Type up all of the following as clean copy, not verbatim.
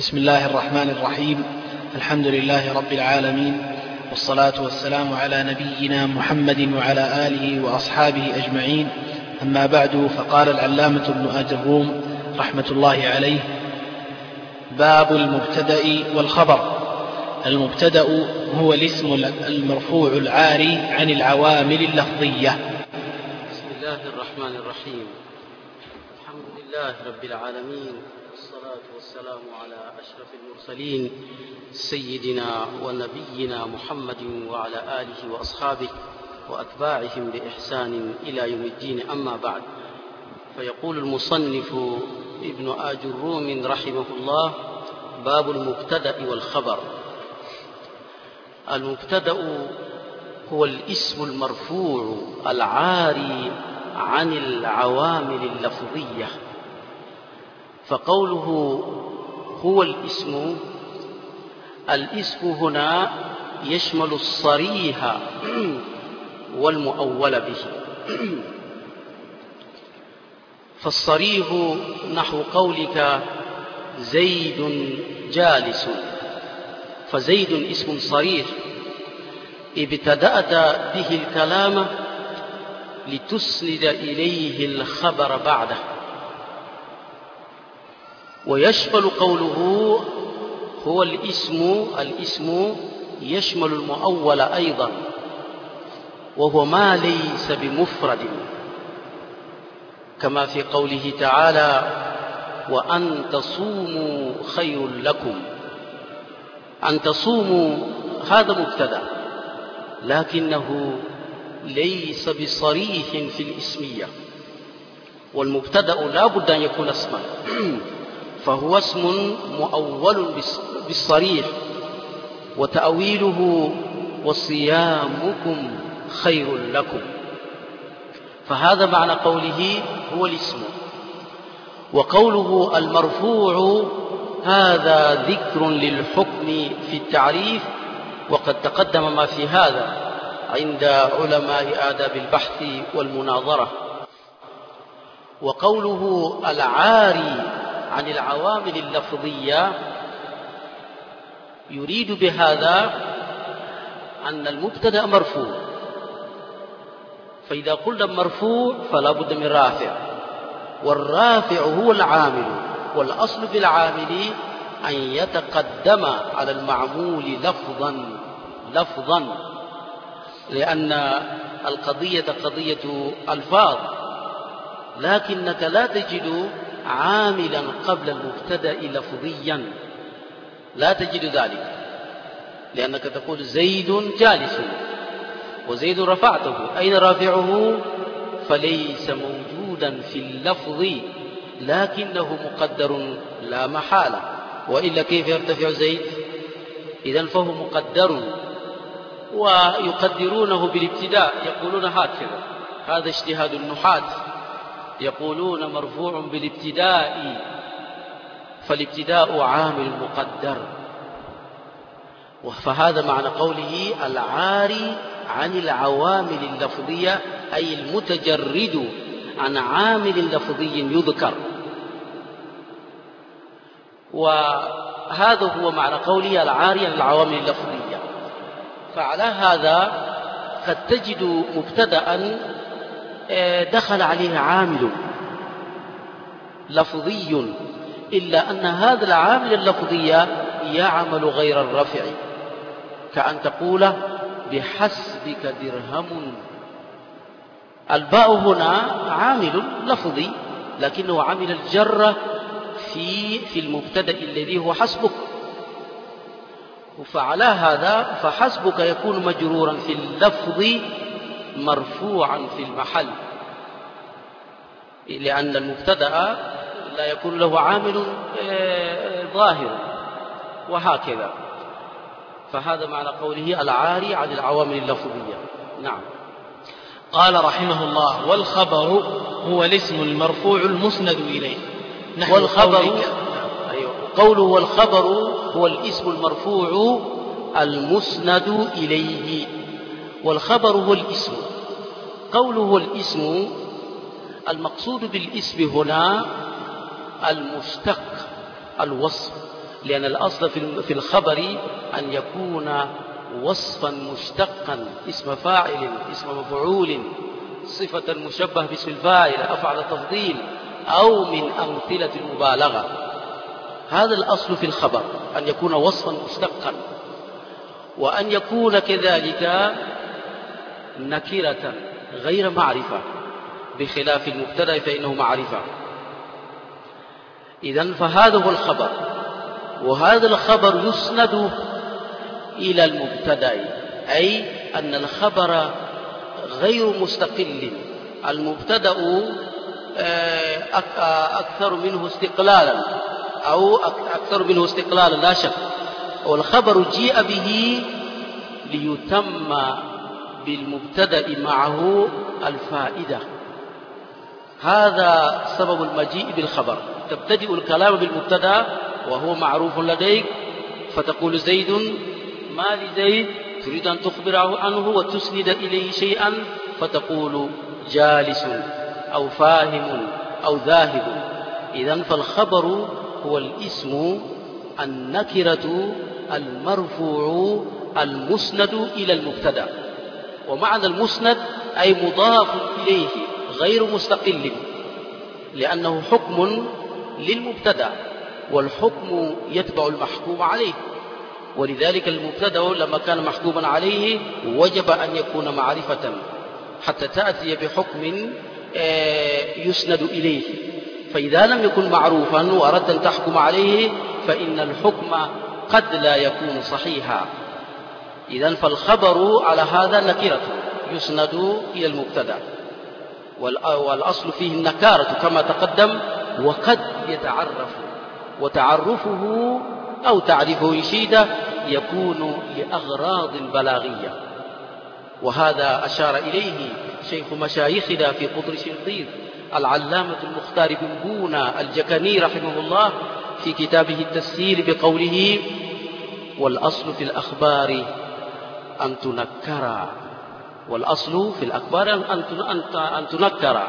بسم الله الرحمن الرحيم. الحمد لله رب العالمين، والصلاة والسلام على نبينا محمد وعلى آله وأصحابه أجمعين. أما بعد، فقال العلامة ابن آجروم رحمة الله عليه: باب المبتدأ والخبر. المبتدأ هو الاسم المرفوع العاري عن العوامل اللفظية. بسم الله الرحمن الرحيم. الحمد لله رب العالمين، والصلاة والسلام على أشرف المرسلين سيدنا ونبينا محمد وعلى آله وأصحابه وأتباعهم بإحسان إلى يوم الدين. أما بعد، فيقول المصنف ابن آجروم رحمه الله: باب المبتدأ والخبر. المبتدأ هو الاسم المرفوع العاري عن العوامل اللفظية. فقوله هو الاسم هنا يشمل الصريح والمؤول به. فالصريح نحو قولك زيد جالس، فزيد اسم صريح ابتدأت به الكلام لتسند إليه الخبر بعده. ويشمل قوله هو الاسم يشمل المؤول أيضا، وهو ما ليس بمفرد، كما في قوله تعالى: وأن تصوموا خير لكم. أن تصوموا هذا مبتدأ، لكنه ليس بصريح في الاسمية، والمبتدأ لا بد أن يكون اسما، فهو اسم مؤول بالصريح، وتأويله وصيامكم خير لكم. فهذا معنى قوله هو الاسم. وقوله المرفوع هذا ذكر للحكم في التعريف، وقد تقدم ما في هذا عند علماء آداب البحث والمناظرة. وقوله العاري عن العوامل اللفظية يريد بهذا أن المبتدأ مرفوع، فإذا قلنا مرفوع فلا بد من رافع، والرافع هو العامل، والأصل في العامل أن يتقدم على المعمول لفظا، لأن القضية قضية ألفاظ، لكنك لا تجد عاملا قبل المبتدأ لفظيا، لا تجد ذلك، لأنك تقول زيد جالس، وزيد رفعته، أين رافعه؟ فليس موجودا في اللفظ، لكنه مقدر لا محالة، وإلا كيف يرتفع زيد؟ إذن فهو مقدر، ويقدرونه بالابتداء، يقولون هكذا، هذا اجتهاد النحاة، يقولون مرفوع بالابتداء، فالابتداء عامل مقدر. فهذا معنى قوله العاري عن العوامل اللفظية، أي المتجرد عن عامل لفظي يذكر. وهذا هو معنى قوله العاري عن العوامل اللفظية. فعلى هذا قد تجد مبتدأ دخل عليه عامل لفظي، إلا أن هذا العامل اللفظي يعمل غير الرفع، كأن تقول بحسبك درهم. الباء هنا عامل لفظي، لكنه عامل الجر في المبتدأ الذي هو حسبك، فعلى هذا فحسبك يكون مجرورا في اللفظ مرفوعا في المحل، لأن المبتدأ لا يكون له عامل ظاهر، وهكذا. فهذا معنى قوله العاري عن العوامل اللفظية. نعم. قال رحمه الله: والخبر هو الاسم المرفوع المسند إليه. والخبر قوله والخبر هو الاسم المرفوع المسند إليه، والخبر هو الاسم. قوله هو الاسم، المقصود بالاسم هنا المشتق، الوصف، لأن الأصل في الخبر أن يكون وصفا مشتقا، اسم فاعل، اسم مفعول، صفة مشبه باسم الفاعل، أفعل تفضيل، أو من أمثلة المبالغة. هذا الأصل في الخبر، أن يكون وصفا مشتقا، وأن يكون كذلك نكرة غير معرفة، بخلاف المبتدأ فإنه معرفة. إذن فهذا هو الخبر، وهذا الخبر يسند إلى المبتدأ، أي أن الخبر غير مستقل، المبتدأ أكثر منه استقلالا، أو أكثر منه استقلالا لا شك، والخبر جيء به ليتم بالمبتدأ معه الفائدة. هذا سبب المجيء بالخبر. تبتدئ الكلام بالمبتدأ وهو معروف لديك، فتقول زيد، ما لزيد؟ تريد أن تخبر عنه وتسند إليه شيئا، فتقول جالس أو فاهم أو ذاهب. إذن فالخبر هو الاسم النكرة المرفوع المسند إلى المبتدأ، ومعنى المسند أي مضاف إليه غير مستقل، لأنه حكم للمبتدأ، والحكم يتبع المحكوم عليه، ولذلك المبتدأ لما كان محكوما عليه وجب أن يكون معرفة حتى تأتي بحكم يسند إليه. فإذا لم يكن معروفا وأردت أن تحكم عليه فإن الحكم قد لا يكون صحيحا. إذن فالخبر على هذا نكرة يسند إلى المبتدأ، والأصل فيه النكارة كما تقدم، وقد يتعرف، وتعرفه أو تعريفه يشيد يكون لأغراض بلاغية، وهذا أشار إليه شيخ مشايخنا في قطر شنقيط العلامة المختار بن بونا الجكني رحمه الله في كتابه التسهيل بقوله: والأصل في الأخبار أن تنكر، والأصل في الأخبار أن تنكر.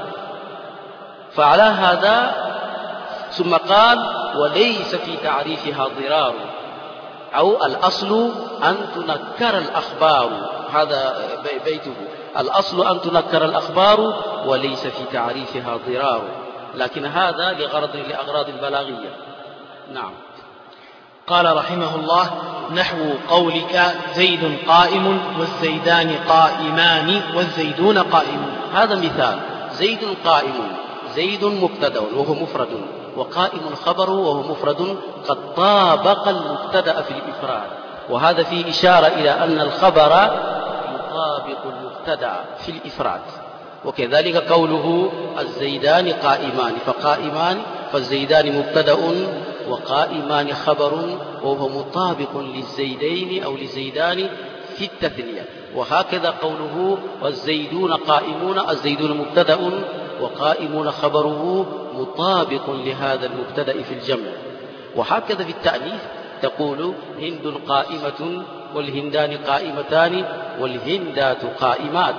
فعلى هذا ثم قال: وليس في تعريفها ضرار، أو الأصل أن تنكر الأخبار، هذا بيته، الأصل أن تنكر الأخبار وليس في تعريفها ضرار، لكن هذا لأغراض بلاغية. نعم. قال رحمه الله: نحو قولك زيد قائم والزيدان قائمان والزيدون قائمون. هذا مثال. زيد قائم، زيد مبتدأ وهو مفرد، وقائم خبر وهو مفرد قد طابق المبتدأ في الإفراد، وهذا فيه إشارة إلى أن الخبر يطابق المبتدأ في الإفراد. وكذلك قوله الزيدان قائمان، فقائمان فالزيدان مبتدأ وقائمان خبر، وهو مطابق للزيدين أو للزيدان في التثنية. وهكذا قوله والزيدون قائمون، الزيدون مبتدأ وقائمون خبره مطابق لهذا المبتدأ في الجمع. وهكذا في التأنيث تقول هند قائمة والهندان قائمتان والهندات قائمات.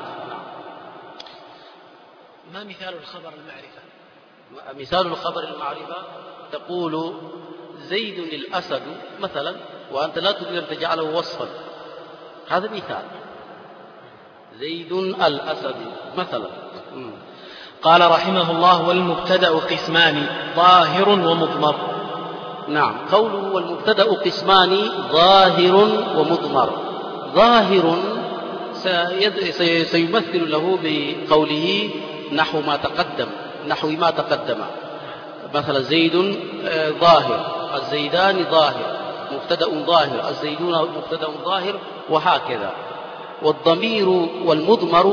ما مثال الخبر المعرفة؟ مثال الخبر المعرفة تقول زيد الأسد مثلا، وأنت لا تريد أن تجعله وصفا، هذا مثال. زيد الأسد مثلا. قال رحمه الله: والمبتدأ قسمان ظاهر ومضمر. نعم، قوله والمبتدأ قسمان ظاهر ومضمر. ظاهر سيمثل له بقوله نحو ما تقدم، مثلا زيد ظاهر، الزيدان ظاهر، مبتدأ ظاهر، الزيدون مبتدأ ظاهر، وهكذا. والضمير والمضمر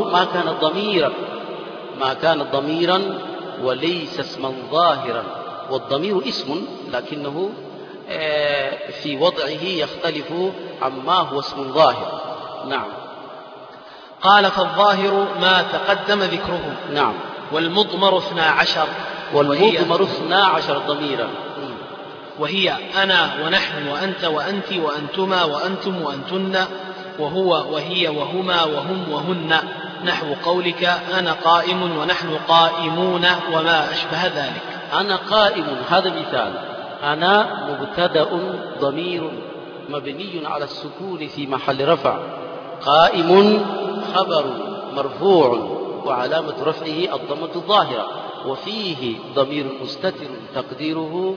ما كان ضميرا وليس اسما ظاهرا. والضمير اسم لكنه في وضعه يختلف عما هو اسم ظاهر. نعم. قال: فالظاهر ما تقدم ذكره. نعم. والمضمر 12. والمضمر 12 ضميرا، وهي أنا ونحن وأنت وأنت وأنتما وأنتم وأنتن، وهو وهي وهما وهم وهن، نحو قولك أنا قائم ونحن قائمون وما أشبه ذلك. أنا قائم، هذا مثال. أنا مبتدأ ضمير مبني على السكون في محل رفع. قائم خبر مرفوع وعلامة رفعه الضمة الظاهرة، وفيه ضمير مستتر تقديره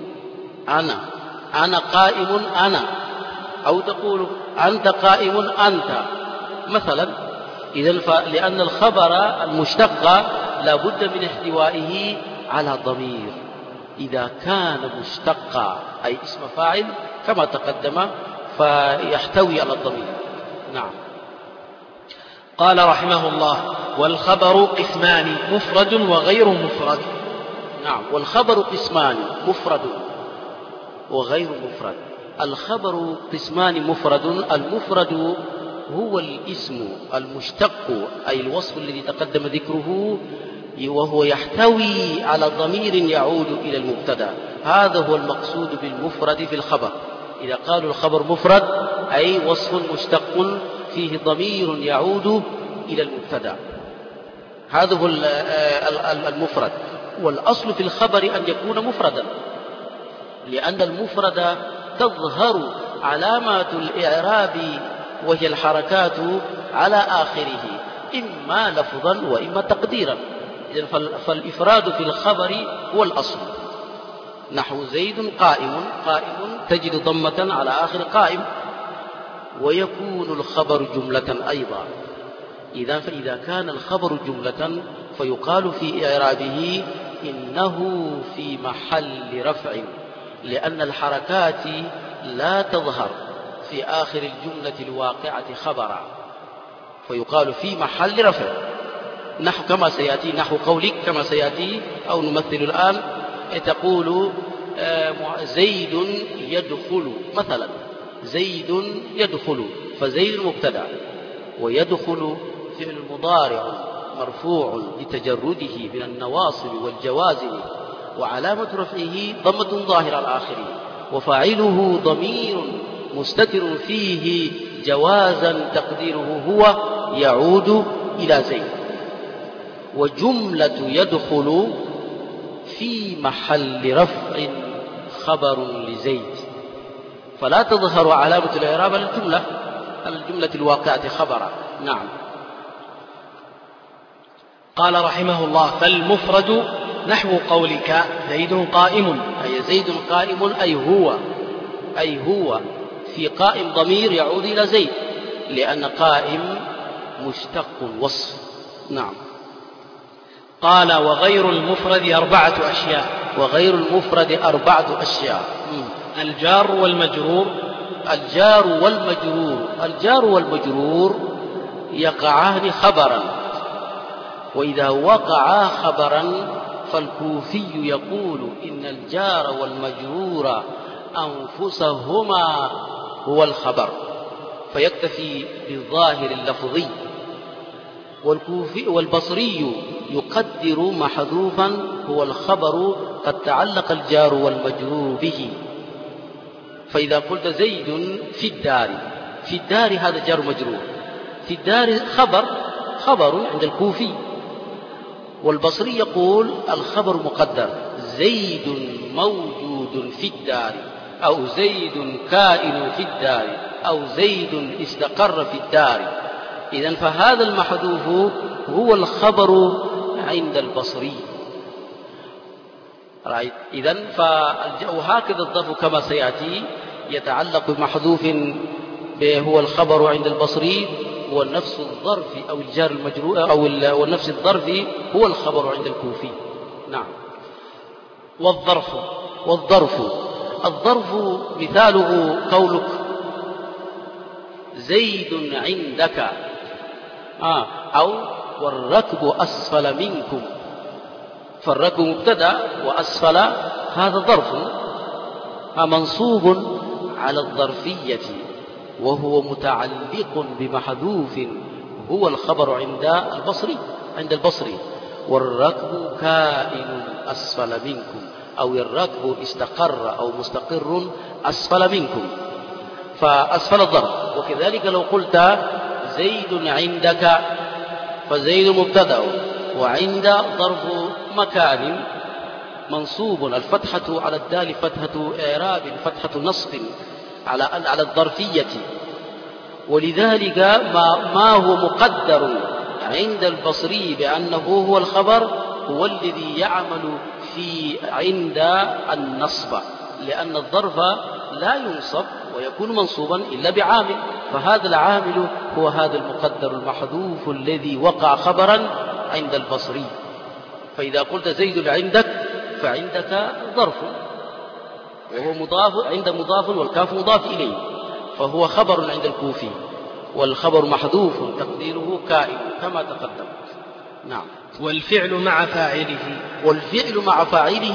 أنا قائم أنا، أو تقول أنت قائم أنت مثلا. إذن لأن الخبر المشتق لا بد من احتوائه على ضمير إذا كان مشتقا، أي اسم فاعل كما تقدم، فيحتوي على الضمير. نعم. قال رحمه الله: والخبر قسمان، مفرد وغير مفرد. نعم، والخبر قسمان، مفرد وغير مفرد. الخبر قسمان مفرد. المفرد هو الاسم المشتق، أي الوصف الذي تقدم ذكره، وهو يحتوي على ضمير يعود إلى المبتدأ. هذا هو المقصود بالمفرد في الخبر. إذا قالوا الخبر مفرد أي وصف مشتق فيه ضمير يعود إلى المبتدأ، هذا هو المفرد. والأصل في الخبر أن يكون مفردا، لأن المفرد تظهر علامات الإعراب وهي الحركات على آخره، إما لفظا وإما تقديرا. فالإفراد في الخبر هو الأصل. نحو زيد قائم، قائم تجد ضمة على آخر قائم، ويكون الخبر جملة أيضا. فإذا كان الخبر جملة فيقال في إعرابه إنه في محل رفع، لأن الحركات لا تظهر في آخر الجملة الواقعة خبرا، فيقال في محل رفع. نحو كما سيأتي، نحو قولك كما سيأتي، أو نمثل الآن، تقول زيد يدخل مثلا، زيد يدخل، فزيد مبتدأ، ويدخل فعل مضارع مرفوع لتجرده من النواصب والجوازم، وعلامة رفعه ضمة ظاهرة على آخره، وفاعله ضمير مستتر فيه جوازا تقديره هو يعود إلى زيد. وجملة يدخل في محل رفع خبر لزيد، فلا تظهر علامة الإعراب على الجملة الواقعة خبرا. نعم. قال رحمه الله: فالمفرد نحو قولك زيد قائم، أي زيد قائم، أي هو في قائم ضمير يعود إلى زيد، لأن قائم مشتق وصف. نعم. قال: وغير المفرد 4 أشياء. وغير المفرد 4 أشياء. الجار والمجرور. الجار والمجرور يقعان خبرا، وإذا وقعا خبرا فالكوفي يقول إن الجار والمجرور أنفسهما هو الخبر، فيكتفي بالظاهر اللفظي. والبصري يقدر محذوفا هو الخبر قد تعلق الجار والمجرور به. فإذا قلت زيد في الدار هذا جار مجرور، في الدار خبر عند الكوفي. والبصري يقول الخبر مقدر، زيد موجود في الدار، أو زيد كائن في الدار، أو زيد استقر في الدار. إذن فهذا المحذوف هو الخبر عند البصري. إذن وهكذا الظرف كما سيأتي يتعلق بمحذوف هو الخبر عند البصري، والنفس الظرف أو الجار المجرور أو نفس الظرف هو الخبر عند الكوفي. نعم. والظرف مثاله قولك زيد عندك، أو والركب أسفل منكم، فالركب مبتدأ وأسفل هذا ظرف منصوب على الظرفية، وهو متعلق بمحذوف هو الخبر عند البصري. والركب كائن أسفل منكم، أو الركب استقر أو مستقر أسفل منكم، فأسفل الظرف. وكذلك لو قلت زيد عندك، فزيد مبتدأ وعند ظرف مكان، منصوب، الفتحة على الدال فتحة إعراب، فتحة نصب على الظرفية. ولذلك ما هو مقدر عند البصري بأنه هو الخبر هو الذي يعمل عند النصب، لأن الظرف لا ينصب ويكون منصوبا إلا بعامل، فهذا العامل هو هذا المقدر المحذوف الذي وقع خبرا عند البصري. فإذا قلت زيد عندك فعندك ظرف وهو مضاف، عند مضاف والكاف مضاف إليه، فهو خبر عند الكوفي، والخبر محذوف تقديره كائن كما تقدم. نعم. والفعل مع فاعله، والفعل مع فاعله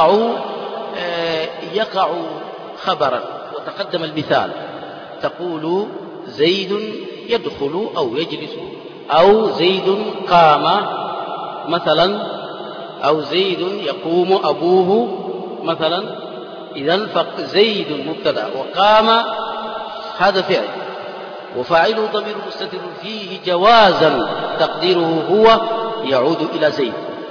يقع خبرا، وتقدم المثال، تقول زيد يدخل أو يجلس، أو زيد قام مثلا، أو زيد يقوم أبوه مثلا. إذن فزيد مبتدأ وقام هذا فعل، وفاعله ضمير مستتر فيه جوازا تقديره هو يعود إلى زيد.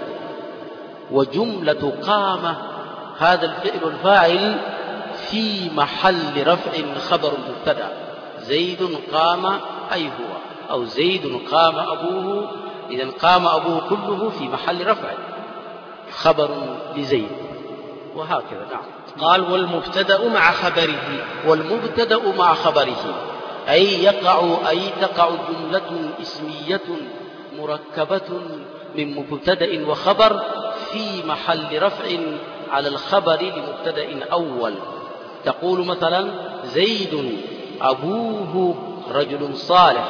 وجملة قام هذا الفعل الفاعل في محل رفع خبر مبتدأ، زيد قام أي هو، أو زيد قام أبوه، إذن قام أبوه كله في محل رفع خبر لزيد، وهكذا. نعم. قال والمبتدأ مع خبره، والمبتدأ مع خبره أي تقع جملة اسمية مركبة من مبتدأ وخبر في محل رفع على الخبر لمبتدأ أول. تقول مثلا زيد أبوه رجل صالح،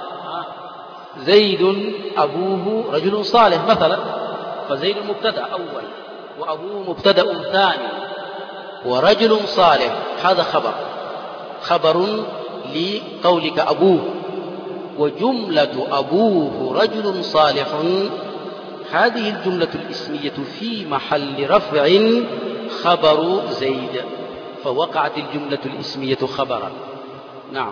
زيد أبوه رجل صالح مثلا، فزيد مبتدأ أول وأبوه مبتدأ ثاني ورجل صالح هذا خبر لقولك أبوه. وجملة أبوه رجل صالح هذه الجملة الاسمية في محل رفع خبر زيد، فوقعت الجملة الاسمية خبرا. نعم.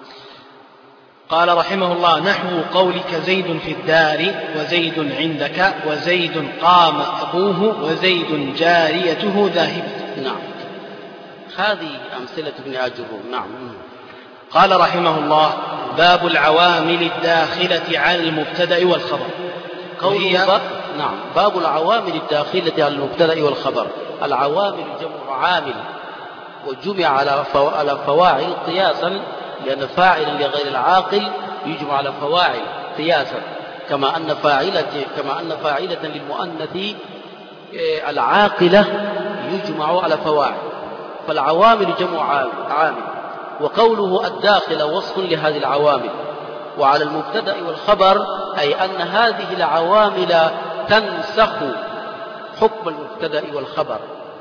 قال رحمه الله نحو قولك زيد في الدار وزيد عندك وزيد قام أبوه وزيد جاريته ذاهب. نعم. هذه أمثلة ابن أجروم. نعم. قال رحمه الله باب العوامل الداخلة على المبتدأ والخبر. نعم. باب العوامل الداخلة على المبتدأ والخبر. العوامل جمع عامل، وجمع على فواعل قياسا، لأن فاعلا لغير العاقل يجمع على فواعل قياسا، كما أن فاعلة للمؤنث العاقلة يجمع على فواعل، فالعوامل جمع عامل. وقوله الداخل وصف لهذه العوامل. وعلى المبتدأ والخبر أي أن هذه العوامل تنسخ حكم المبتدأ والخبر،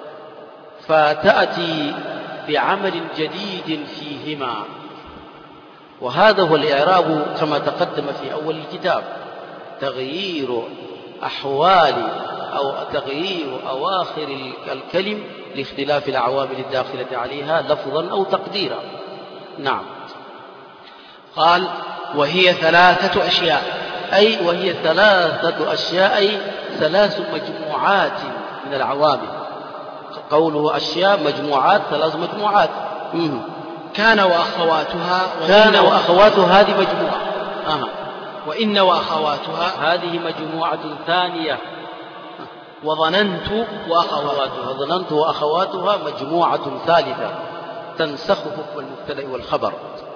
فتأتي بعمل جديد فيهما. وهذا هو الإعراب كما تقدم في أول الكتاب، تغيير أحوال أو تغيير أواخر الكلم لاختلاف العوامل الداخلة عليها لفظا أو تقديرا. نعم. قال وهي ثلاثة أشياء، وهي ثلاثة أشياء، أي ثلاث مجموعات من العوامل. قوله أشياء مجموعات، ثلاث مجموعات. كان وأخواتها، هذه مجموعة. وإن وأخواتها هذه مجموعة ثانية. وظننت وأخواتها مجموعة ثالثة تنسخ حكم المبتدأ والخبر.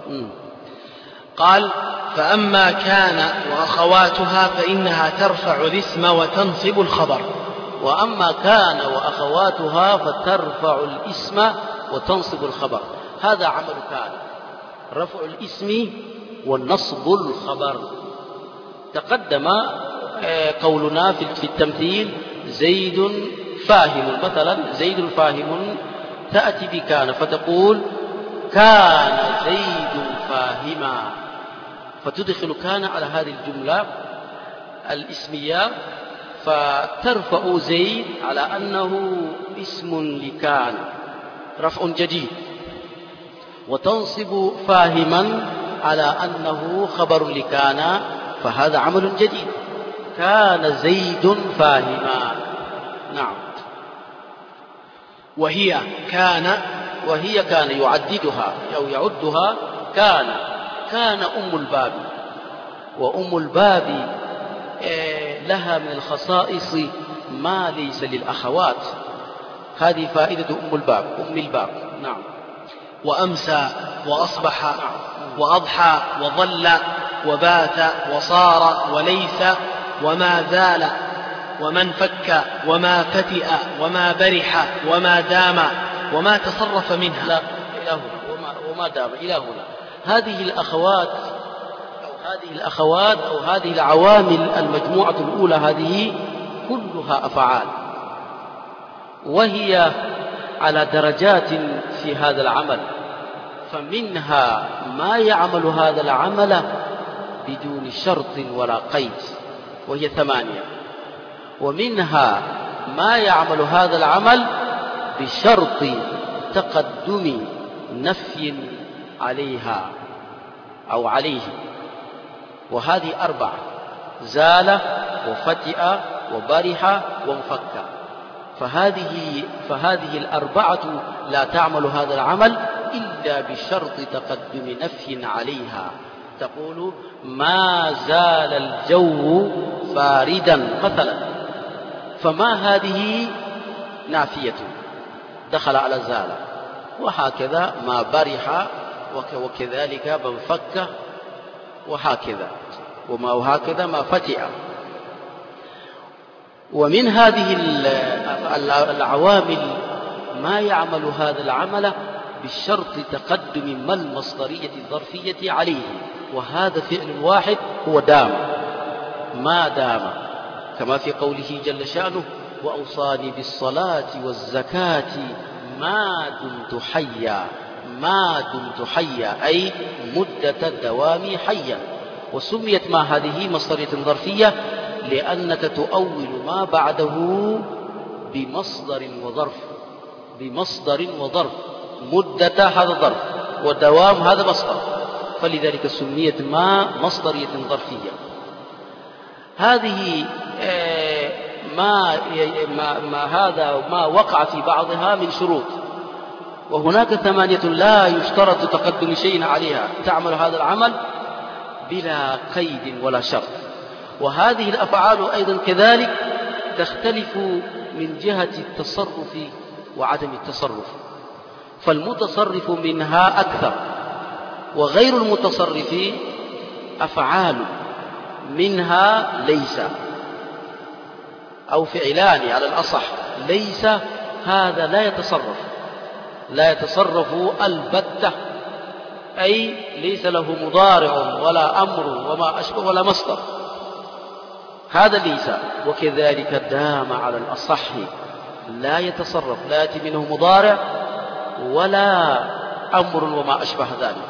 قال فأما كان وأخواتها فإنها ترفع الاسم وتنصب الخبر. وأما كان وأخواتها فترفع الاسم وتنصب الخبر. هذا عمل كان، رفع الاسم ونصب الخبر. تقدم قولنا في التمثيل زيد فاهم مثلا، زيد فاهم، تأتي بكان فتقول كان زيد فاهما، فتدخل كان على هذه الجملة الاسمية، فترفع زيد على أنه اسم لكان رفع جديد، وتنصب فاهما على أنه خبر لكان، فهذا عمل جديد. كان زيد فاهما. نعم. وهي كان يعددها أو يعدها كان أم الباب. وأم الباب لها من الخصائص ما ليس للأخوات. هذه فائدة أم الباب. نعم. وأمسى وأصبح وأضحى وظل وبات وصار وليس وما زال وما انفك وما فتئ وما برح وما دام وما تصرف منها. لا إلى هنا وما دام إلى هنا. هذه الأخوات أو هذه العوامل المجموعة الأولى هذه كلها أفعال، وهي على درجات في هذا العمل. فمنها ما يعمل هذا العمل بدون شرط ولا قيد وهي 8، ومنها ما يعمل هذا العمل بشرط تقدم نفي عليها أو عليه، وهذه 4: زال وفتئ وبرح وانفك. فهذه 4 لا تعمل هذا العمل إلا بشرط تقدم نفي عليها. تقول ما زال الجو باردا مثلا، فما هذه نافية دخل على زال، وهكذا ما برح وكذلك من فك وهكذا ما فتئ. ومن هذه العوامل ما يعمل هذا العمل بالشرط تقدم ما المصدرية الظرفية عليه، وهذا فعل واحد هو دام، ما دام، كما في قوله جل شأنه وأوصاني بالصلاة والزكاة ما دمت حيا أي مدة دوامي حيا. وسميت ما هذه مصدرية ظرفية لأنك تؤول ما بعده بمصدر وظرف. مدة هذا ظرف ودوام هذا مصدر، فلذلك سميت ما مصدرية ظرفية. هذه ما وقع في بعضها من شروط، وهناك 8 لا يشترط تقدم شيء عليها، تعمل هذا العمل بلا قيد ولا شرط. وهذه الأفعال أيضا كذلك تختلف من جهة التصرف وعدم التصرف، فالمتصرف منها أكثر، وغير المتصرف أفعال منها ليس، أو فعلان على الأصح. ليس هذا لا يتصرف البتة، أي ليس له مضارع ولا أمر وما أشبه ولا مصدر، هذا ليس. وكذلك دام على الأصح لا يتصرف، لا يأتي منه مضارع ولا أمر وما أشبه ذلك.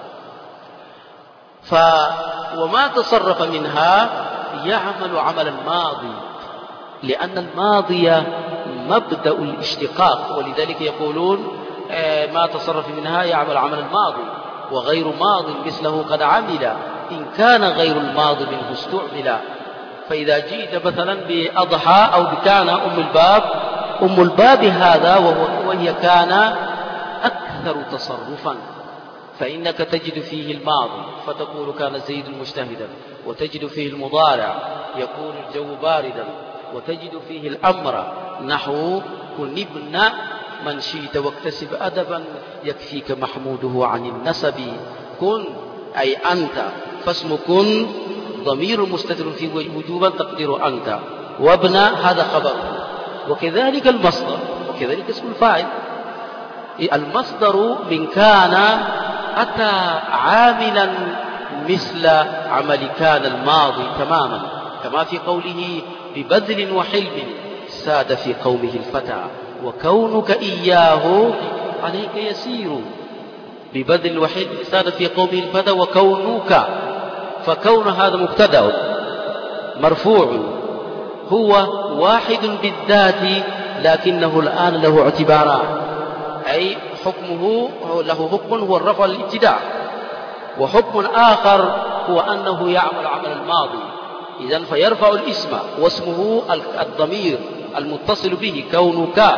وما تصرف منها يعمل عمل الماضي، لأن الماضي مبدأ الاشتقاق، ولذلك يقولون ما تصرف منها يعمل عمل الماضي، وغير ماض مثله قد عمل إن كان غير الماضي منه استعمل. فإذا جئت مثلا بأضحى أو بكان أم الباب هذا وهي كان أكثر تصرفا، فإنك تجد فيه الماضي فتقول كان زيد مجتهدا، وتجد فيه المضارع يكون الجو باردا، وتجد فيه الأمر نحو كن ابن من شئت واكتسب أدبا يكفيك محموده عن النسب. كن أي أنت، فاسم كن ضمير مستتر في وجوبا تقدير أنت، وابن هذا خبر. وكذلك المصدر، وكذلك اسم الفاعل. المصدر من كان أتى عاملا مثل عمل كان الماضي تماما، كما في قوله ببذل وحلم ساد في قومه الفتى وكونك إياه عليك يسير. ببذل وحلم ساد في قومه الفتى وكونك، فكون هذا مبتدأ مرفوع، هو واحد بالذات لكنه الآن له اعتباران، أي حكمه له حكم هو الرفع الابتداء، وحكم آخر هو أنه يعمل عمل الماضي. إذن فيرفع الاسم واسمه الضمير المتصل به كونك،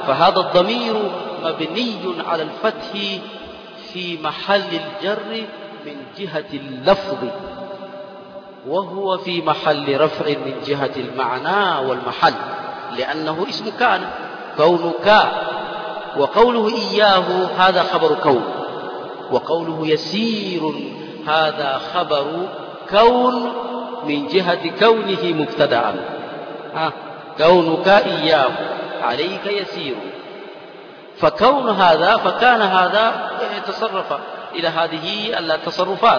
فهذا الضمير مبني على الفتح في محل الجر من جهة اللفظ، وهو في محل رفع من جهة المعنى والمحل، لأنه اسم كان، كون كان. وقوله إياه هذا خبر كون، وقوله يسير هذا خبر كون من جهة كونه مبتدأ. كونك إياه عليك يسير، فكون هذا فكان هذا تصرف إلى هذه التصرفات.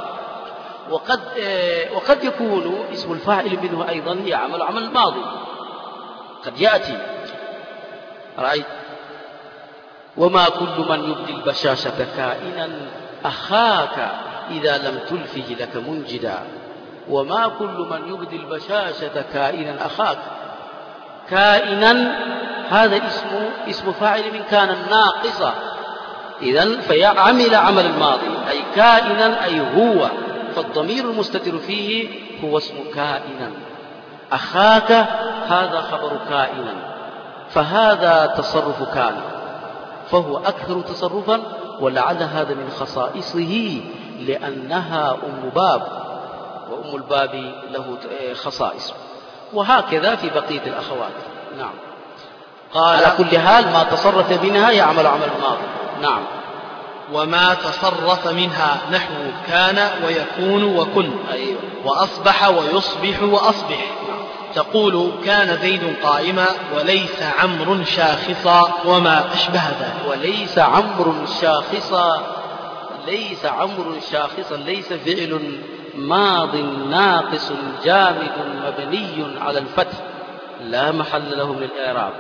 وقد يكون اسم الفاعل منه أيضا يعمل عمل الماضي، قد يأتي رأيت وما كل من يبدي البشاشة كائنا أخاك إذا لم تلفه لك منجدا. وما كل من يبدي البشاشة كائنا أخاك، كائنا هذا اسم فاعل من كان الناقصة، إذن فيعمل عمل الماضي أي كائنا أي هو، فالضمير المستتر فيه هو اسم كائنا. أخاك هذا خبر كائنا، فهذا تصرف كان، فهو أكثر تصرفا، ولعل هذا من خصائصه لأنها أم باب، وأم الباب له خصائص. وهكذا في بقية الأخوات. نعم. قال على كل حال ما تصرف منها يعمل عمل الماضي. نعم. وما تصرف منها نحو كان ويكون وكن. أيوة. وأصبح ويصبح وأصبح. تقول كان زيد قائما وليس عمرو شاخصا وما أشبه ذلك. وليس عمرو شاخصا، ليس عمرو شاخصا ليس فعل ماض ناقص جامد مبني على الفتح لا محل له من الإعراب.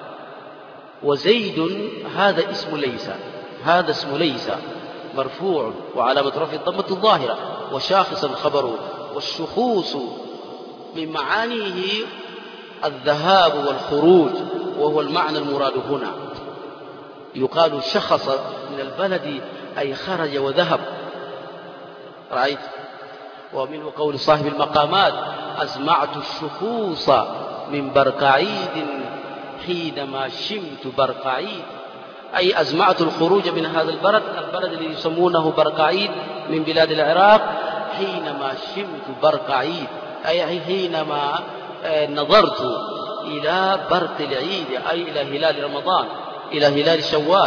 وزيد هذا اسم ليس، هذا اسم ليس مرفوع وعلامة رفعه الضمة الظاهرة، وشاخصا خبره. والشخوص من معانيه الذهاب والخروج، وهو المعنى المراد هنا. يقال شخص من البلد أي خرج وذهب، رأيت. ومنه قول صاحب المقامات أزمعت الشخوص من برقعيد حينما شمت برقعيد، أي أزمعت الخروج من هذا البلد الذي يسمونه برقعيد من بلاد العراق، حينما شمت برقعيد أي حينما نظرت إلى برق العيد، أي إلى هلال رمضان، إلى هلال شوال،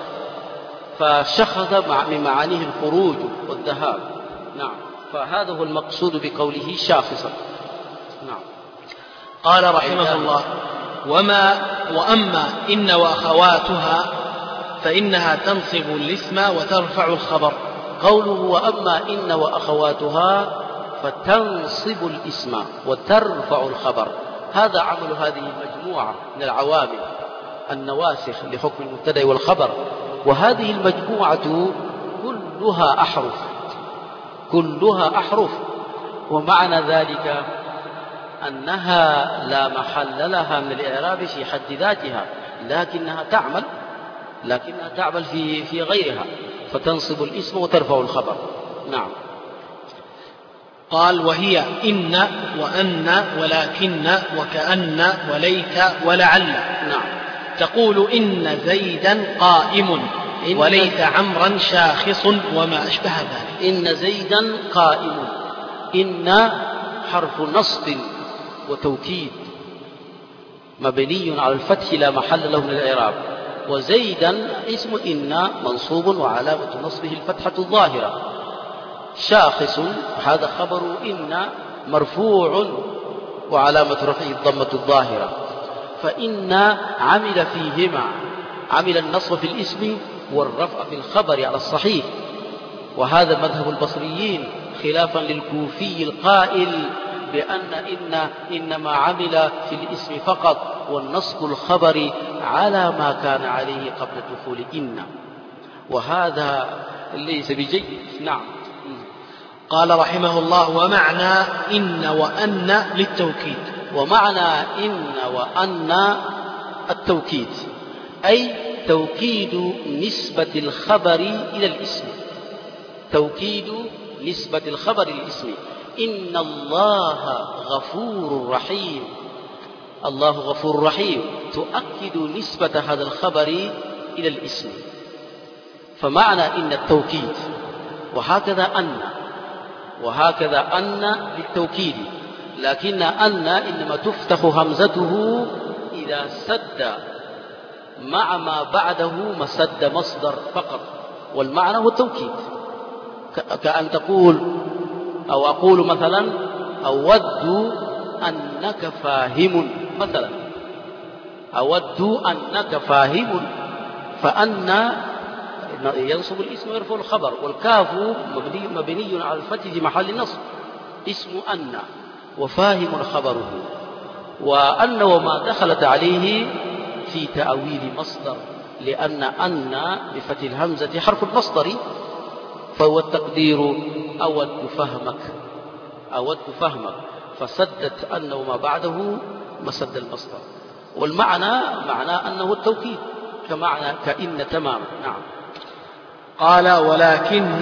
فشخص من معانيه الخروج والذهاب. نعم. فهذا هو المقصود بقوله شاخصا. نعم. قال رحمه الله: وأما إن وأخواتها فإنها تنصب الاسم وترفع الخبر. قوله وأما إن وأخواتها فتنصب الاسم وترفع الخبر، هذا عمل هذه المجموعة من العوامل النواسخ لحكم المبتدأ والخبر. وهذه المجموعة كلها أحرف، ومعنى ذلك أنها لا محل لها من الإعراب في حد ذاتها، لكنها تعمل في غيرها، فتنصب الاسم وترفع الخبر. نعم. قال: وهي إن وأن ولكن وكأن وليت ولعل. نعم. تقول إن زيدا قائم وليت عمرا شاخص وما أشبه ذلك. إن زيدا قائم، إن حرف نصب وتوكيد مبني على الفتح لا محل له من الإعراب. وزيدا اسم إن منصوب وعلامة نصبه الفتحة الظاهرة. شاخص هذا خبر إن مرفوع وعلامة رفعه الضمة الظاهرة. فإن عمل فيهما، عمل النصب في الاسم والرفع في الخبر على الصحيح، وهذا مذهب البصريين خلافا للكوفي القائل بأن إنما عمل في الاسم فقط، والنصب الخبر على ما كان عليه قبل دخول إن، وهذا ليس بجيد. نعم. قال رحمه الله: ومعنى إن وأن للتوكيد. ومعنى إن وأن التوكيد، أي توكيد نسبة الخبر إلى الاسم، توكيد نسبة الخبر للاسم. إن الله غفور رحيم، الله غفور رحيم تؤكد نسبة هذا الخبر إلى الاسم، فمعنى إن التوكيد. وهكذا أن للتوكيد، لكن أن إنما تفتح همزته إذا سد مع ما بعده مسد مصدر فقط، والمعنى هو التوكيد. كأن تقول أو أقول مثلا أود أنك فاهم مثلا، أود أنك فاهم، فأن ينصب الاسم ويرفع الخبر، والكاف مبني على الفتح في محل نصب، اسم أن وفاهم خبره، وأن وما دخلت عليه في تأويل مصدر، لأن أن بفتح الهمزة حرف المصدر، فهو التقدير أود فهمك، فسدت أن وما بعده مسد المصدر، والمعنى معنى أنه التوكيد كمعنى كإن تماما. نعم. قال ولكن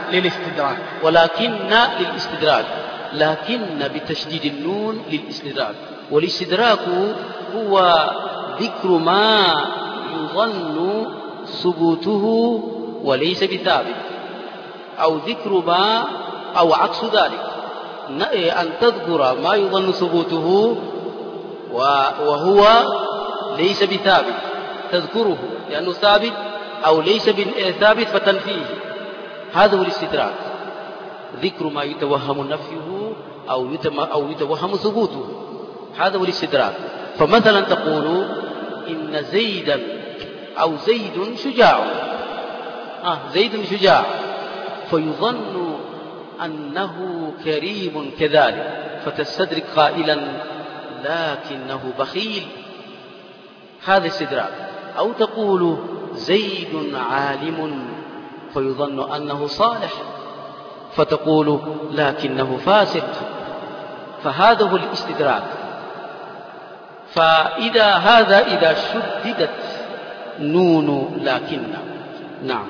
للاستدراك، لكن بتشديد النون للاستدراك، والاستدراك هو ذكر ما يظن ثبوته وليس بثابت، أو ذكر ما أو عكس ذلك، أن تذكر ما يظن ثبوته وهو ليس بثابت، تذكره لأنه ثابت أو ليس ثابت فتنفيه، هذا هو الاستدراك، ذكر ما يتوهم نفيه أو يتوهم ثبوته، هذا هو الاستدراك. فمثلا تقول إن زيدا أو زيد شجاع، زيد شجاع، فيظن أنه كريم كذلك، فتستدرك قائلا لكنه بخيل، هذا استدراك. أو تقول زيد عالم، فيظن أنه صالح، فتقول لكنه فاسق، فهذا هو الاستدراك. إذا شددت نون لكن. نعم.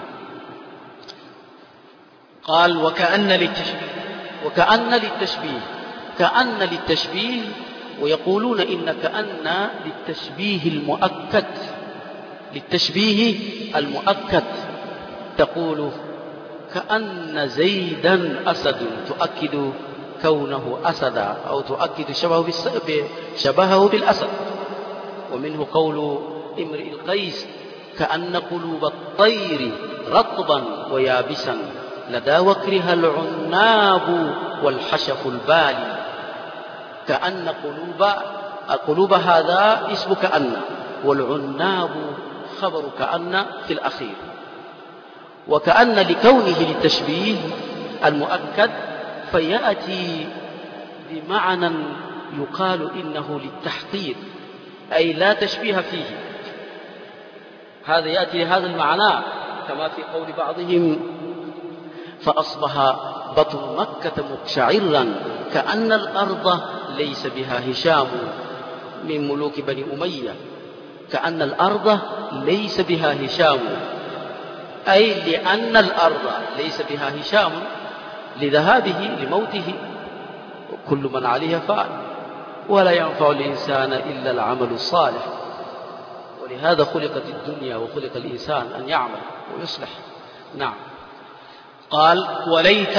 قال وكأن للتشبيه، ويقولون إن كأن للتشبيه المؤكد، تقول كأن زيدا أسد، تؤكد كونه أسدا، أو تؤكد شبهه بالأسد. ومنه قول امرئ القيس كأن قلوب الطير رطبا ويابسا لدى وكرها العناب والحشف البالي، كأن قلوب هذا اسم كأن، والعناب خبر كأن في الأخير. وكأن لكونه للتشبيه المؤكد فيأتي بمعنى يقال إنه للتحقيق، أي لا تشبيه فيه، هذا يأتي لهذا المعنى، كما في قول بعضهم فأصبح بطن مكة مقشعرا كأن الأرض ليس بها هشام، من ملوك بني أمية، كأن الأرض ليس بها هشام، أي لأن الأرض ليس بها هشام لذهابه لموته، كل من عليها فعل، ولا ينفع الإنسان إلا العمل الصالح، ولهذا خلقت الدنيا وخلق الإنسان أن يعمل ويصلح. نعم. قال وليت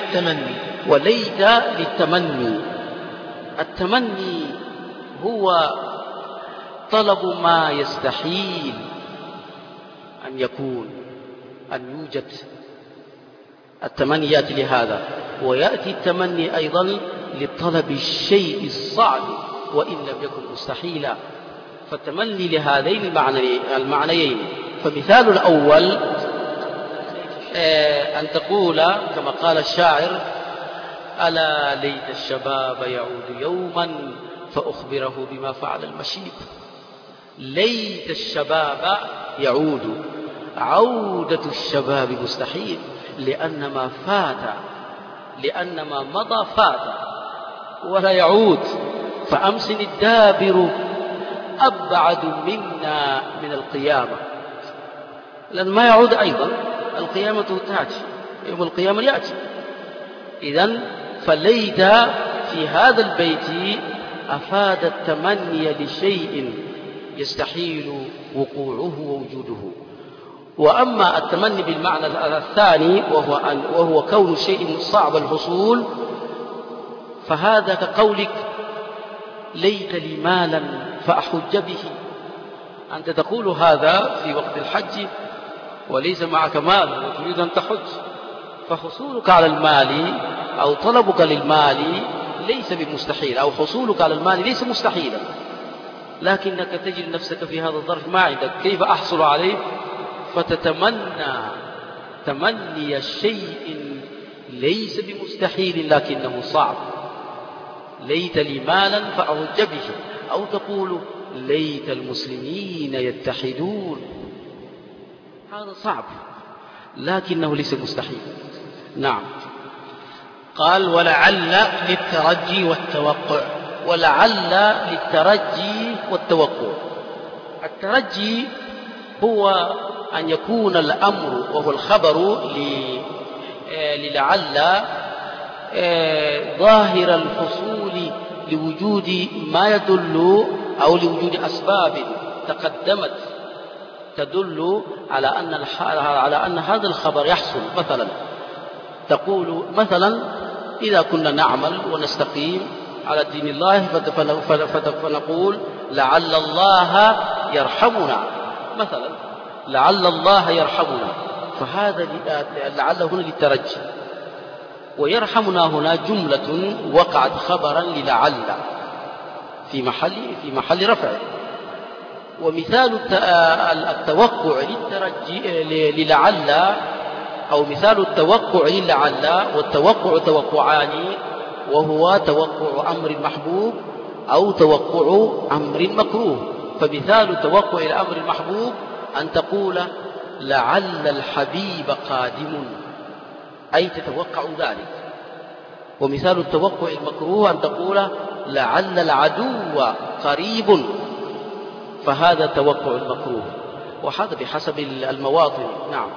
للتمني، التمني هو طلب ما يستحيل أن يكون، أن يوجد، التمني يأتي لهذا، ويأتي التمني أيضا لطلب الشيء الصعب وإن لم يكن مستحيلا، فالتمني لهذين المعنيين. فمثال الأول أن تقول كما قال الشاعر ألا ليت الشباب يعود يوما فأخبره بما فعل المشيب، ليت الشباب يعود، عودة الشباب مستحيل، لأن ما مضى فات ولا يعود، فأمسن الدابر أبعد منا من القيامة، لأن ما يعود أيضا، القيامة تأتي، يوم القيامة يأتي. إذن فليت في هذا البيت أفاد التمني لشيء يستحيل وقوعه ووجوده. وأما التمني بالمعنى الثاني وهو كون شيء صعب الحصول، فهذا كقولك ليت لي مالا فأحج به. أنت تقول هذا في وقت الحج وليس معك مال وتريد أن تحج، فحصولك على المال أو طلبك للمال ليس بمستحيل، أو حصولك على المال ليس مستحيلا، لكنك تجد نفسك في هذا الظرف ما عندك كيف أحصل عليه، فتتمنى تمني شيء ليس بمستحيل لكنه صعب. ليت لي مالا فأحج به، أو تقول ليت المسلمين يتحدون. هذا صعب لكنه ليس مستحيل. نعم. قال ولعل للترجي والتوقع. ولعل للترجي والتوقع. الترجي هو أن يكون الأمر وهو الخبر للعل ظاهر الحصول لوجود ما يدل أو لوجود أسباب تقدمت تدل على أن هذا الخبر يحصل. مثلا تقول مثلا إذا كنا نعمل ونستقيم على دين الله فنقول لعل الله يرحمنا، مثلا لعل الله يرحمنا، فهذا لعل هنا للترجي، ويرحمنا هنا جملة وقعت خبرا للعل في محل رفع. ومثال التوقع للترجي للعل، أو مثال التوقع للعل والتوقع توقعان، وهو توقع أمر محبوب أو توقع أمر مكروه. فمثال توقع الأمر المحبوب أن تقول لعل الحبيب قادم، أي تتوقع ذلك. ومثال التوقع المكروه أن تقول لعل العدو قريب، فهذا توقع المكروه، وهذا بحسب المواطن. نعم.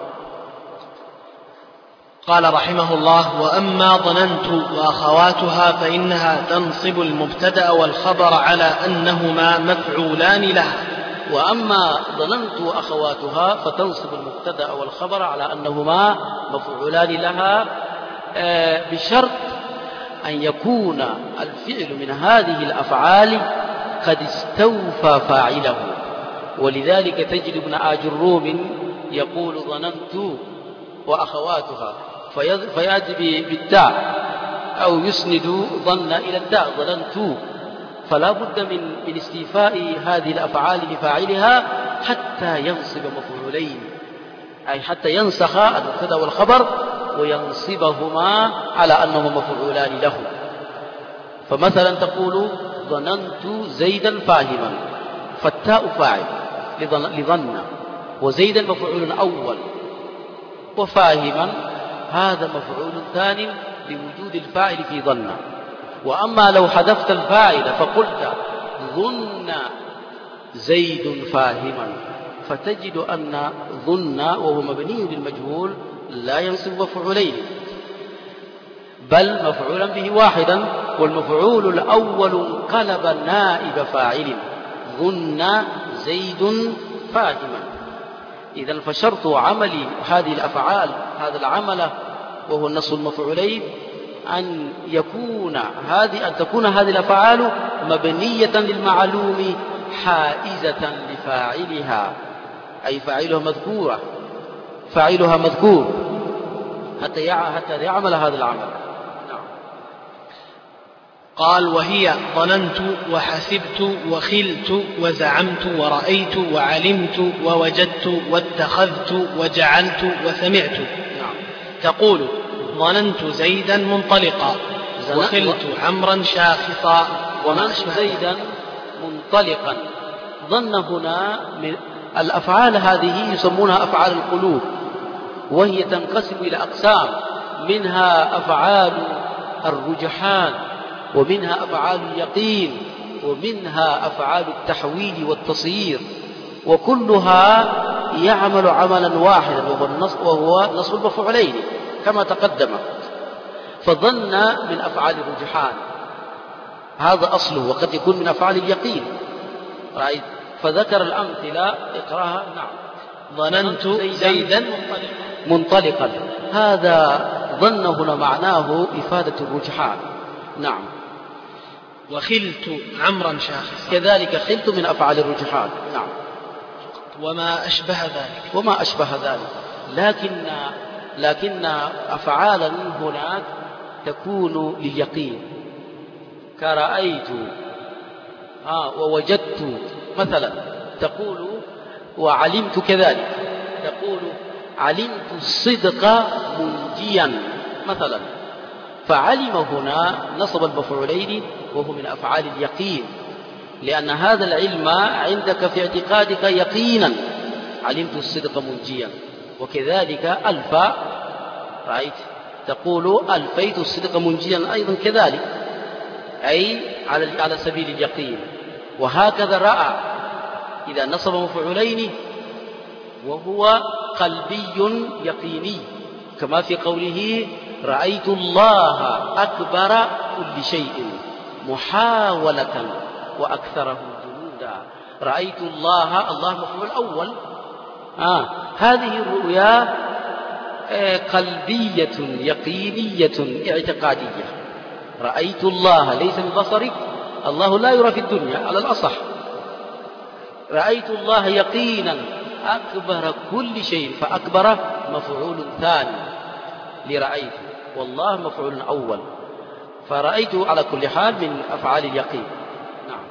قال رحمه الله وأما ظننت وأخواتها فإنها تنصب المبتدأ والخبر على أنهما مفعولان لها. وأما ظننت وأخواتها فتنصب المبتدأ والخبر على أنهما مفعولان لها، بشرط أن يكون الفعل من هذه الأفعال قد استوفى فاعله. ولذلك تجد ابن آجروم يقول ظننت وأخواتها فيأتي بالتاء أو يسند ظن إلى التاء ظننت، فلا بد من استيفاء هذه الأفعال لفاعلها حتى ينصب مفعولين، أي حتى ينسخ المبتدأ والخبر وينصبهما على أنهما مفعولان له. فمثلا تقول ظننت زيدا فاهما، فالتاء فاعل لظن، وزيدا مفعول أول، وفاهما هذا مفعول ثاني لوجود الفاعل في ظن. وأما لو حذفت الفاعل فقلت ظن زيد فاهما، فتجد أن ظن وهو مبني للمجهول لا ينصب مفعولين، بل مفعولا به واحدا، والمفعول الأول انقلب نائب فاعل، ظن زيد فاهما. إذن فشرط عمل هذه الأفعال هذا العمل وهو النصب المفعولين أن تكون هذه الأفعال مبنية للمعلوم حائزة لفاعلها، أي فاعلها مذكور حتى يعمل هذا العمل. قال وهي ظننت وحسبت وخلت وزعمت ورأيت وعلمت ووجدت واتخذت وجعلت وسمعت. تقول ظننت زيدا منطلقا، وخلت عمرا شاخصا. ظننت زيدا منطلقا. ظن هنا من الأفعال هذه يسمونها أفعال القلوب، وهي تنقسم إلى أقسام، منها أفعال الرجحان، ومنها أفعال اليقين، ومنها أفعال التحويل والتصيير، وكلها يعمل عملا واحدا وهو نصب المفعولين كما تقدم. فظن من أفعال الرجحان، هذا أصله، وقد يكون من أفعال اليقين. رأيت؟ فذكر الأمثلة، اقرأها. نعم. ظننت زيدا منطلقا، هذا ظن هنا معناه إفادة الرجحان. نعم. وخلت عمرا شاخصا، كذلك خلت من أفعال الرجحان. نعم. وما أشبه ذلك. وما أشبه ذلك. لكن أفعالا هناك تكون لليقين، كرأيت ووجدت مثلا، تقول وعلمت كذلك، تقول علمت الصدق منجيا مثلا، فعلم هنا نصب المفعولين وهو من أفعال اليقين، لأن هذا العلم عندك في اعتقادك يقينا، علمت الصدق منجيا. وكذلك ألف، رأيت؟ تقول ألفيت الصدق منجيا أيضا كذلك، أي على سبيل اليقين. وهكذا رأى إذا نصب مفعولين وهو قلبي يقيني، كما في قوله رأيت الله أكبر كل شيء محاولة وأكثره جنودا. رأيت الله مفعول أول. هذه الرؤيا قلبية يقينية اعتقادية. رأيت الله ليس من بصرك، الله لا يرى في الدنيا على الأصح. رأيت الله يقينا أكبر كل شيء، فأكبر مفعول ثاني لرأيت، والله مفعول أول، فرأيت على كل حال من أفعال اليقين. نعم.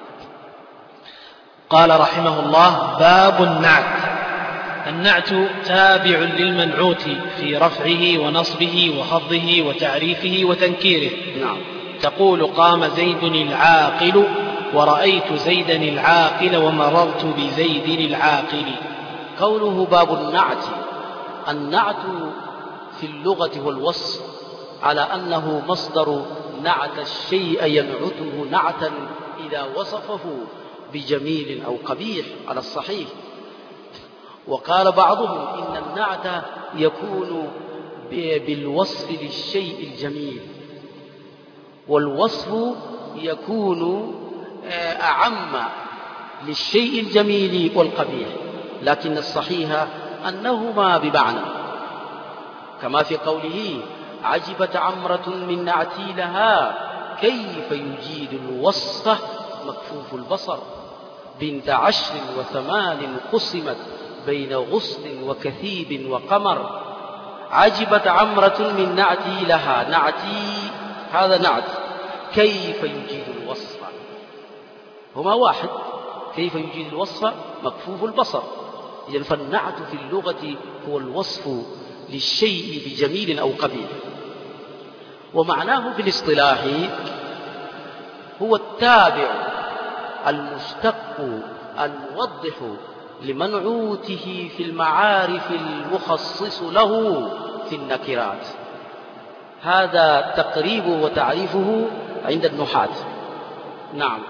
قال رحمه الله: باب النعت. النعت تابع للمنعوت في رفعه ونصبه وخفضه وتعريفه وتنكيره. نعم. تقول قام زيد العاقل، ورأيت زيدا العاقل، ومررت بزيد العاقل. قوله باب النعت. النعت في اللغة هو الوصف، على أنه مصدر نعت الشيء ينعته نعتا إذا وصفه بجميل أو قبيح على الصحيح. وقال بعضهم إن النعت يكون بالوصف للشيء الجميل، والوصف يكون أعم للشيء الجميل والقبيح، لكن الصحيح أنهما بمعنى، كما في قوله عجبت عمرة من نعتي لها كيف يجيد الوصف مكفوف البصر، بنت 10 و8 قسمت بين غصن وكثيب وقمر. عجبت عمرة من نعتي لها، نعتي هذا نعت، كيف يجيد الوصف، هما واحد، كيف يجيد الوصف مكفوف البصر. إذن فالنعت في اللغة هو الوصف للشيء بجميل أو قبيح. ومعناه في الاصطلاح هو التابع المشتق الموضح لمنعوته في المعارف المخصص له في النكرات. هذا تقريبه وتعريفه عند النحاة. نعم.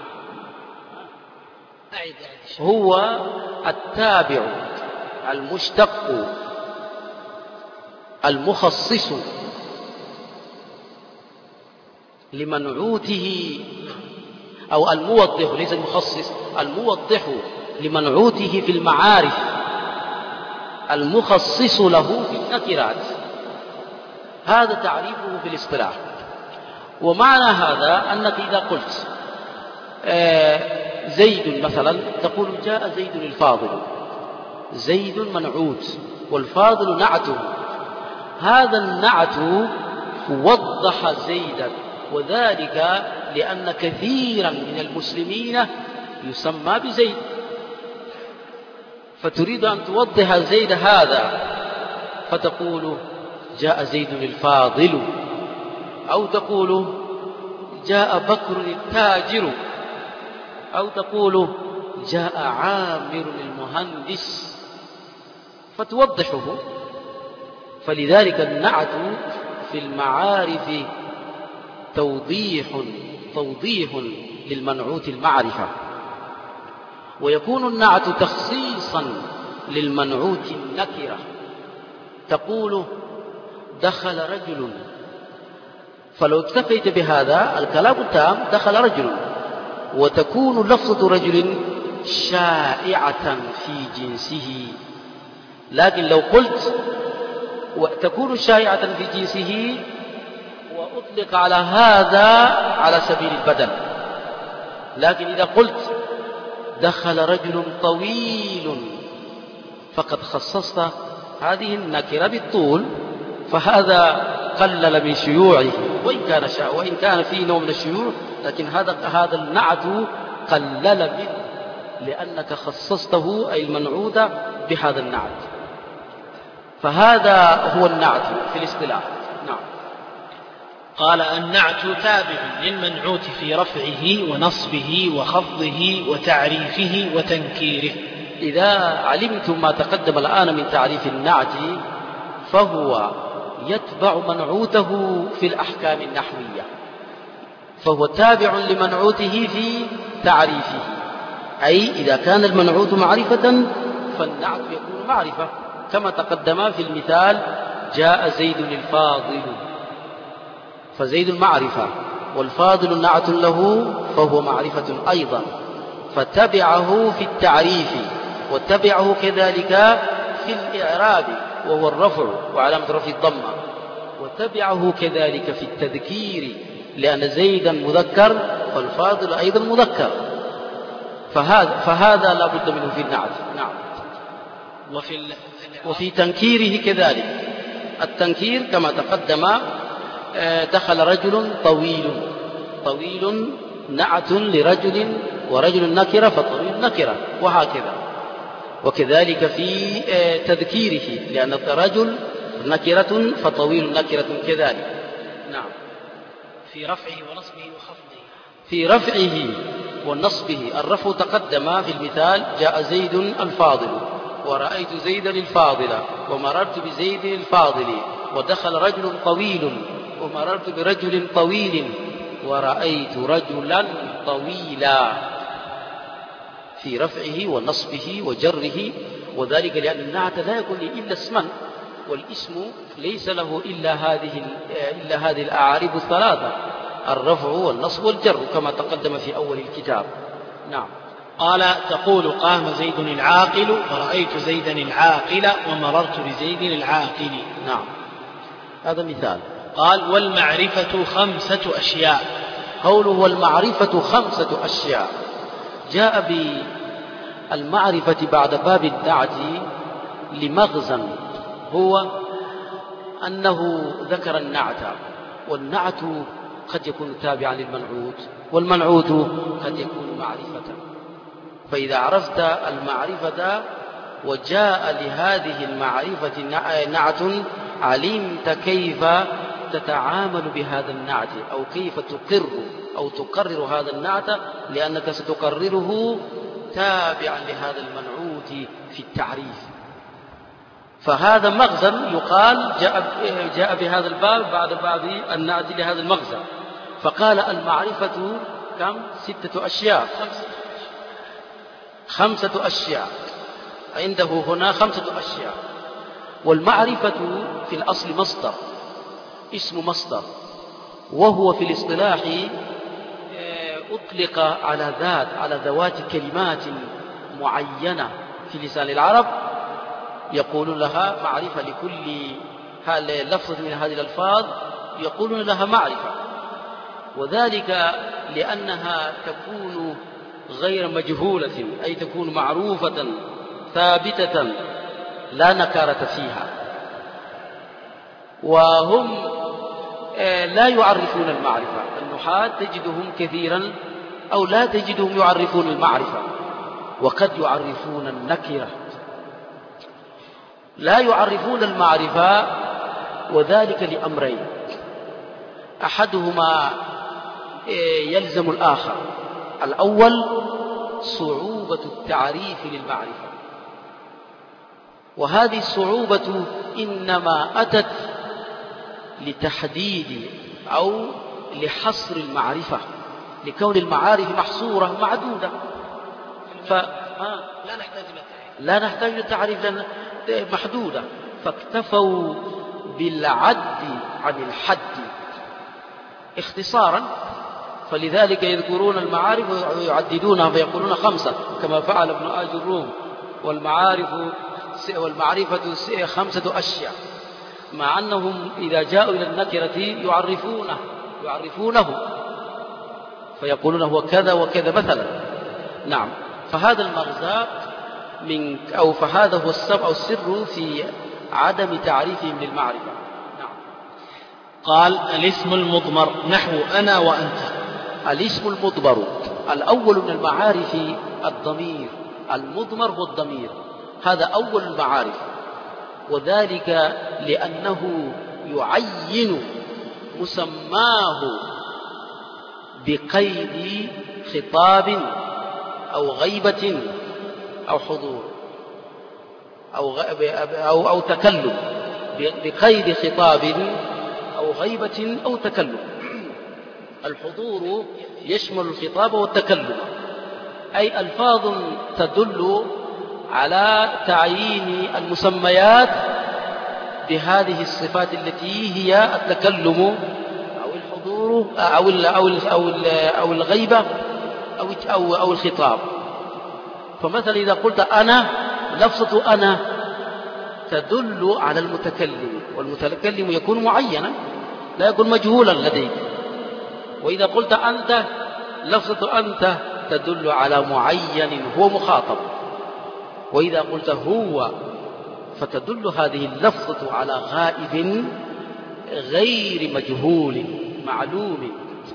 هو التابع المشتق المخصص لمنعوته، أو الموضح، ليس المخصص، الموضح لمنعوته في المعارف المخصص له في النكرات. هذا تعريفه في الاصطلاح. ومعنى هذا أنك إذا قلت زيد مثلا، تقول جاء زيد الفاضل، زيد منعوت والفاضل نعته. هذا النعت وضح زيدا، وذلك لأن كثيرا من المسلمين يسمى بزيد، فتريد أن توضح زيد هذا، فتقول جاء زيد الفاضل، أو تقول جاء بكر التاجر، أو تقول جاء عامر المهندس، فتوضحه. فلذلك النعت في المعارف توضيح للمنعوت المعرفة، ويكون النعت تخصيصا للمنعوت النكرة. تقول دخل رجل، فلو اكتفيت بهذا الكلام التام دخل رجل، وتكون لفظة رجل شائعة في جنسه. لكن لو قلت وتكون شائعة في جنسه وأطلق على هذا على سبيل البدل. لكن إذا قلت دخل رجل طويل فقد خصصت هذه النكرة بالطول، فهذا قلل من شيوعه وإن كان فيه نوع من الشيوع، لكن هذا النعت قلل منه لأنك خصصته أي المنعوت بهذا النعت. فهذا هو النعت في الاصطلاح. نعم. قال النعت تابع للمنعوت في رفعه ونصبه وخفضه وتعريفه وتنكيره. إذا علمتم ما تقدم الآن من تعريف النعت فهو يتبع منعوته في الأحكام النحوية، فهو تابع لمنعوته في تعريفه. أي إذا كان المنعوت معرفة فالنعت يكون معرفة، كما تقدم في المثال جاء زيد الفاضل، فزيد معرفة والفاضل نعت له فهو معرفة أيضا، فتبعه في التعريف وتبعه كذلك في الإعراب وهو الرفع وعلامة رفع الضمة، وتبعه كذلك في التذكير لأن زيدا مذكر والفاضل أيضا مذكر، فهذا لا بد منه في النعت. نعم. وفي تنكيره كذلك، التنكير كما تقدم دخل رجل طويل نعت لرجل، ورجل نكرة فطويل نكرة، وهكذا. وكذلك في تذكيره لأن الرجل نكرة فطويل نكرة كذلك. نعم. في رفعه ونصبه وخفضه. في رفعه ونصبه، الرفع تقدم في المثال جاء زيد الفاضل، ورأيت زيدا الفاضل، ومررت بزيد الفاضل، ودخل رجل طويل ومررت برجل طويل، ورأيت رجلا طويلا. في رفعه ونصبه وجره، وذلك لأن النعت لا يكون إلا اسما، والاسم ليس له إلا هذه الأعارب الثلاثة، الرفع والنصب والجر كما تقدم في أول الكتاب. نعم. قال تقول قام زيد العاقل ورأيت زيدا العاقل ومررت بزيد العاقل. نعم، هذا مثال. قال والمعرفة 5 أشياء. قوله والمعرفة 5 أشياء، جاء بالمعرفة بعد باب النعت لمغزى، هو أنه ذكر النعت، والنعت قد يكون تابعا للمنعوت، والمنعوت قد يكون معرفة. فإذا عرفت المعرفة وجاء لهذه المعرفة نعت علمت كيف تتعامل بهذا النعت، أو كيف تقرر هذا النعت، لأنك ستقرره تابعا لهذا المنعوت في التعريف. فهذا مغزى يقال جاء بهذا الباب بعد باب النعت لهذا المغزى. فقال المعرفة كم؟ 6 أشياء، 5 أشياء عنده هنا 5 أشياء. والمعرفة في الأصل مصدر، اسم مصدر، وهو في الاصطلاح أطلق على ذوات كلمات معينة في لسان العرب، يقولون لها معرفة، لكل لفظ من هذه الألفاظ يقولون لها معرفة، وذلك لأنها تكون غير مجهولة، أي تكون معروفة ثابتة لا نكارة فيها. وهم لا يعرفون المعرفة، النحاة تجدهم كثيرا أو لا تجدهم يعرفون المعرفة، وقد يعرفون النكرة، لا يعرفون المعرفة، وذلك لأمرين، أحدهما يلزم الآخر. الأول صعوبة التعريف للمعرفة، وهذه الصعوبة إنما أتت لتحديد أو لحصر المعرفة، لكون المعارف محصورة معدودة، لا نحتاج للتعريف لأنها محدودة، فاكتفوا بالعد عن الحد اختصارا. فلذلك يذكرون المعارف ويعددونها فيقولون 5 كما فعل ابن آج الروم، والمعرفة 5 أشياء، مع أنهم إذا جاءوا إلى النكرة يعرفونه فيقولون هو كذا وكذا مثلا. نعم، فهذا المغزى فهذا هو السبب أو السر في عدم تعريفهم للمعرفة. نعم. قال: الاسم المضمر نحو أنا وأنت. الاسم المضمر الأول من المعارف الضمير، المضمر هو الضمير، هذا أول المعارف، وذلك لأنه يعين مسماه بقيد خطاب أو غيبة أو حضور أو تكلم، بقيد خطاب أو غيبة أو تكلم. الحضور يشمل الخطاب والتكلم، أي ألفاظ تدل على تعيين المسميات بهذه الصفات التي هي التكلم أو الحضور أو الغيبة أو الخطاب. فمثلا إذا قلت أنا، لفظة أنا تدل على المتكلم، والمتكلم يكون معينا لا يكون مجهولا لديك. وإذا قلت أنت، لفظة أنت تدل على معين هو مخاطب. وإذا قلت هو فتدل هذه اللفظة على غائب غير مجهول معلوم.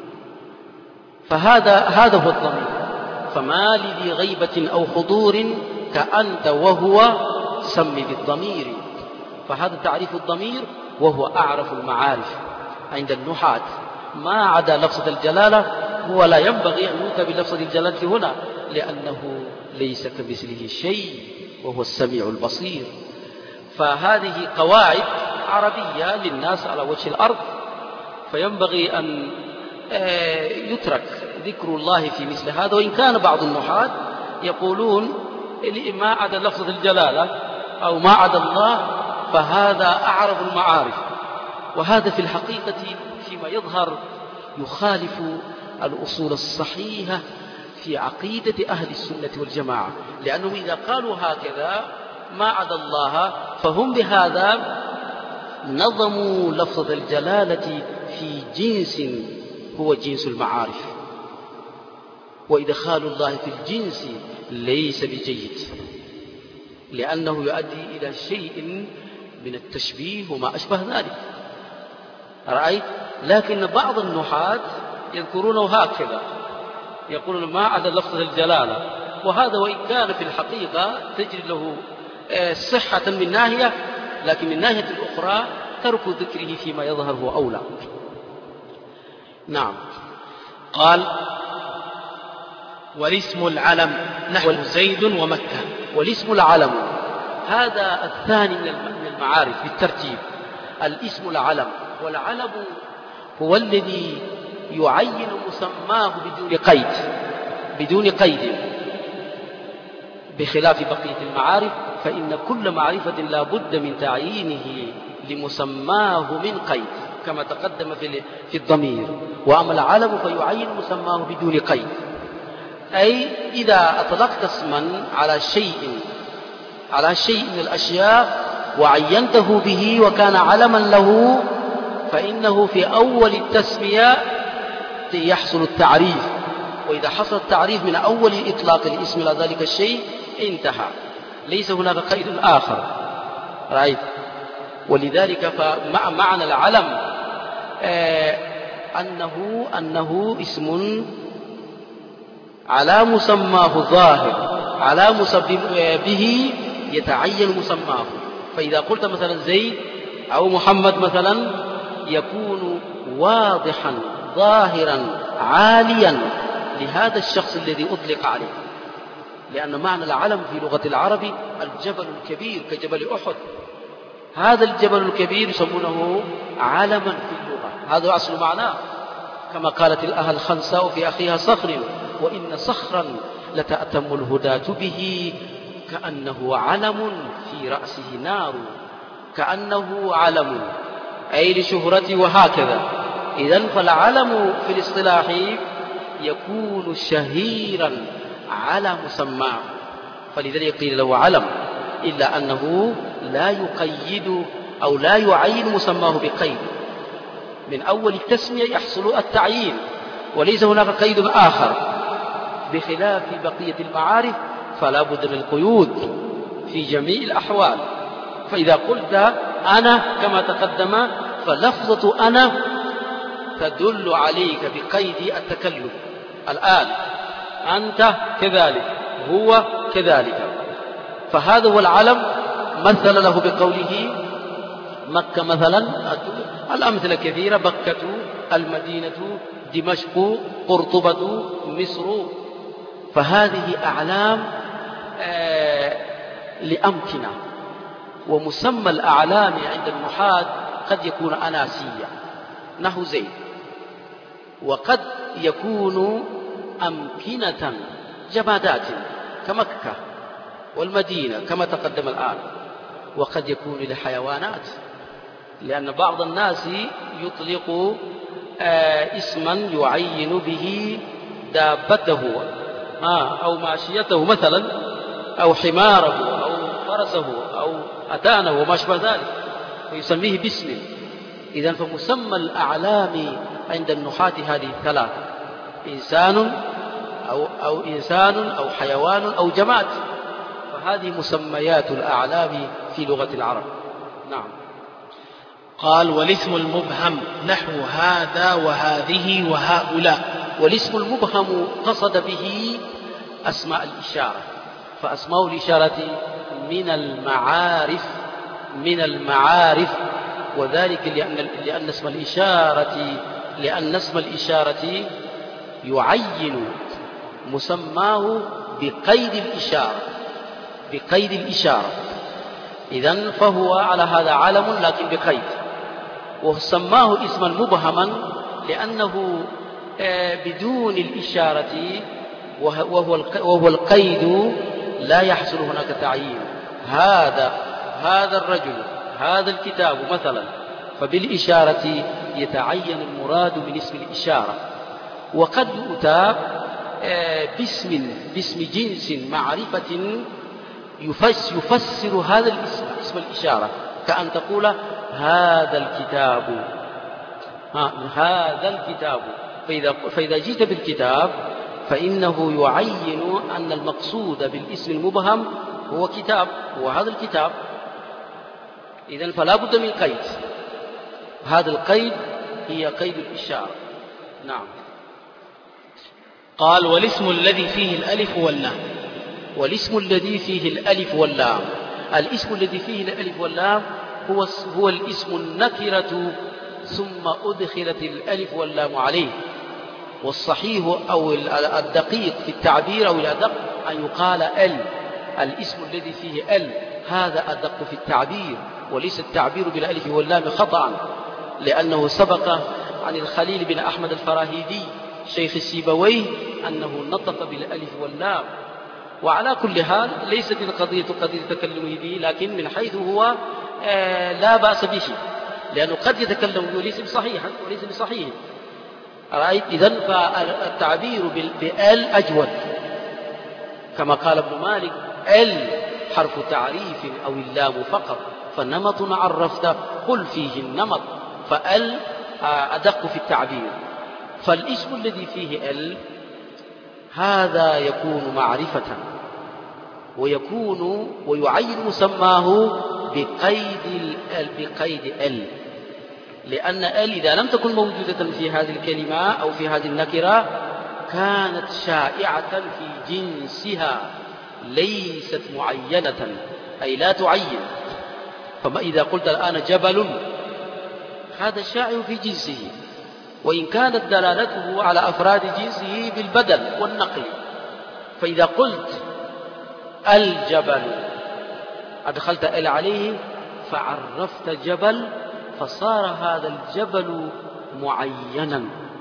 فهذا هو الضمير. فما لذي غيبة أو حضور كأنت وهو سم بالضمير. فهذا تعريف الضمير، وهو أعرف المعارف عند النحاة، ما عدا لفظة الجلالة. هو لا ينبغي أن يؤتى بلفظة الجلالة هنا، لأنه ليس كمثله شيء وهو السميع البصير. فهذه قواعد عربية للناس على وجه الأرض، فينبغي أن يترك ذكر الله في مثل هذا. وإن كان بعض النحاة يقولون ما عدا لفظة الجلالة أو ما عدا الله فهذا أعرف المعارف، وهذا في الحقيقة فيما يظهر يخالف الأصول الصحيحة في عقيدة أهل السنة والجماعة، لأنهم إذا قالوا هكذا ما عدا الله فهم بهذا نظموا لفظة الجلالة في جنس هو جنس المعارف، وإدخال الله في الجنس ليس بجيد، لأنه يؤدي إلى شيء من التشبيه وما أشبه ذلك. رأيت؟ لكن بعض النحاة يذكرونه هكذا، يقولون ما عدا لفظ الجلالة، وهذا وإن كان في الحقيقة تجد له صحة من ناحية، لكن من ناحية الأخرى ترك ذكره فيما يظهر هو أولى. نعم. قال: والاسم العلم نحو زيد ومكة. والاسم العلم هذا الثاني من المعارف بالترتيب. الاسم العلم، والعلم هو الذي يعين مسماه بدون قيد، بخلاف بقية المعارف، فإن كل معرفة لا بد من تعيينه لمسماه من قيد كما تقدم في الضمير. وأما العلم فيعين مسماه بدون قيد، أي إذا أطلقت اسما على شيء من الأشياء وعينته به وكان علما له، فإنه في أول التسمية يحصل التعريف، وإذا حصل التعريف من أول إطلاق الاسم إلى ذلك الشيء انتهى، ليس هناك قيد آخر. رأيت؟ ولذلك فمعنى العلم أنه اسم على مسماه ظاهر، على به يتعين مسماه. فإذا قلت مثلا زيد أو محمد مثلا يكون واضحا ظاهرا عاليا لهذا الشخص الذي أطلق عليه، لأن معنى العلم في لغة العرب الجبل الكبير كجبل أحد، هذا الجبل الكبير يسمونه علما في اللغة، هذا أصل معناه، كما قالت الأهل الخنساء في أخيها صخر: وإن صخرا لتأتم الهداة به كأنه علم في رأسه نار، كأنه علم أي لشهرته وهكذا. إذن فالعلم في الاصطلاح يكون شهيرا على مسماه، فلذلك قيل له علم، إلا أنه لا يقيد أو لا يعين مسماه بقيد، من أول التسمية يحصل التعيين وليس هناك قيد آخر، بخلاف بقية المعارف فلا بد من القيود في جميع الأحوال. فإذا قلت أنا كما تقدم، فلفظة أنا تدل عليك بقيد التكلم. الآن أنت كذلك، هو كذلك، فهذا هو العلم. مثل له بقوله مكة مثلا، الأمثلة كثيرة، مكة، المدينة، دمشق، قرطبة، مصر. فهذه أعلام لأمكنة. ومسمى الأعلام عند النحاة قد يكون أناسيا نحو زيد، وقد يكون أمكنة جمادات كمكة والمدينة كما تقدم الآن، وقد يكون لحيوانات، لأن بعض الناس يطلق اسما يعين به دابته أو ماشيته مثلا، أو حماره أو فرسه أو أتانه وما شابه ذلك، ويسميه باسم. إذن فمسمى الأعلام عند النحاة هذه الثلاث: إنسان أو حيوان أو جماد. فهذه مسميات الأعلام في لغة العرب. نعم. قال: والاسم المبهم نحو هذا وهذه وهؤلاء. والاسم المبهم قصد به أسماء الإشارة، فأسماء الإشارة من المعارف، وذلك لأن اسم الإشارة يعين مسماه بقيد الإشارة. إذن فهو على هذا علم لكن بقيد، وسماه اسما مبهما لأنه بدون الإشارة وهو القيد لا يحصل هناك تعيين. هذا الرجل، هذا الكتاب مثلا، فبالإشارة يتعين المراد من اسم الإشارة. وقد يؤتى باسم جنس معرفة يفسر هذا الاسم، اسم الإشارة، كأن تقول هذا الكتاب. فإذا جئت بالكتاب فإنه يعين أن المقصود بالاسم المبهم هو كتاب، وهذا الكتاب. إذن فلا بد من قيد، هذا القيد هي قيد الإشارة. نعم. قال: والاسم الذي فيه الألف واللام. والاسم الذي فيه الألف واللام، الاسم الذي فيه الألف واللام هو الاسم النكرة ثم أدخلت الألف واللام عليه. والصحيح أو الدقيق في التعبير أو الأدق أن يقال الاسم الذي فيه هذا أدق في التعبير، وليس التعبير بالألف واللام خطأ، لأنه سبق عن الخليل بن أحمد الفراهيدي شيخ السيبويه أنه نطق بالألف واللام. وعلى كل حال ليست القضية قضية تكلمه به، لكن من حيث هو لا بأس به، لأنه قد يتكلم وليس بصحيحا وليس بصحيح. رأيت؟ إذن فالتعبير بال أجود، كما قال ابن مالك: حرف تعريف أو اللام فقط، فنمط عرفت قل فيه النمط، فال أدق في التعبير. فالاسم الذي فيه هذا يكون معرفة، ويعين مسماه بقيد لأن إذا لم تكن موجودة في هذه الكلمة أو في هذه النكرة كانت شائعة في جنسها، ليست معينة، أي لا تعين. فما إذا قلت الآن جبل، هذا شائع في جنسه، وإن كانت دلالته على أفراد جنسه بالبدل والنقل. فإذا قلت الجبل أدخلت عليه فعرفت جبل، فصار هذا الجبل معينا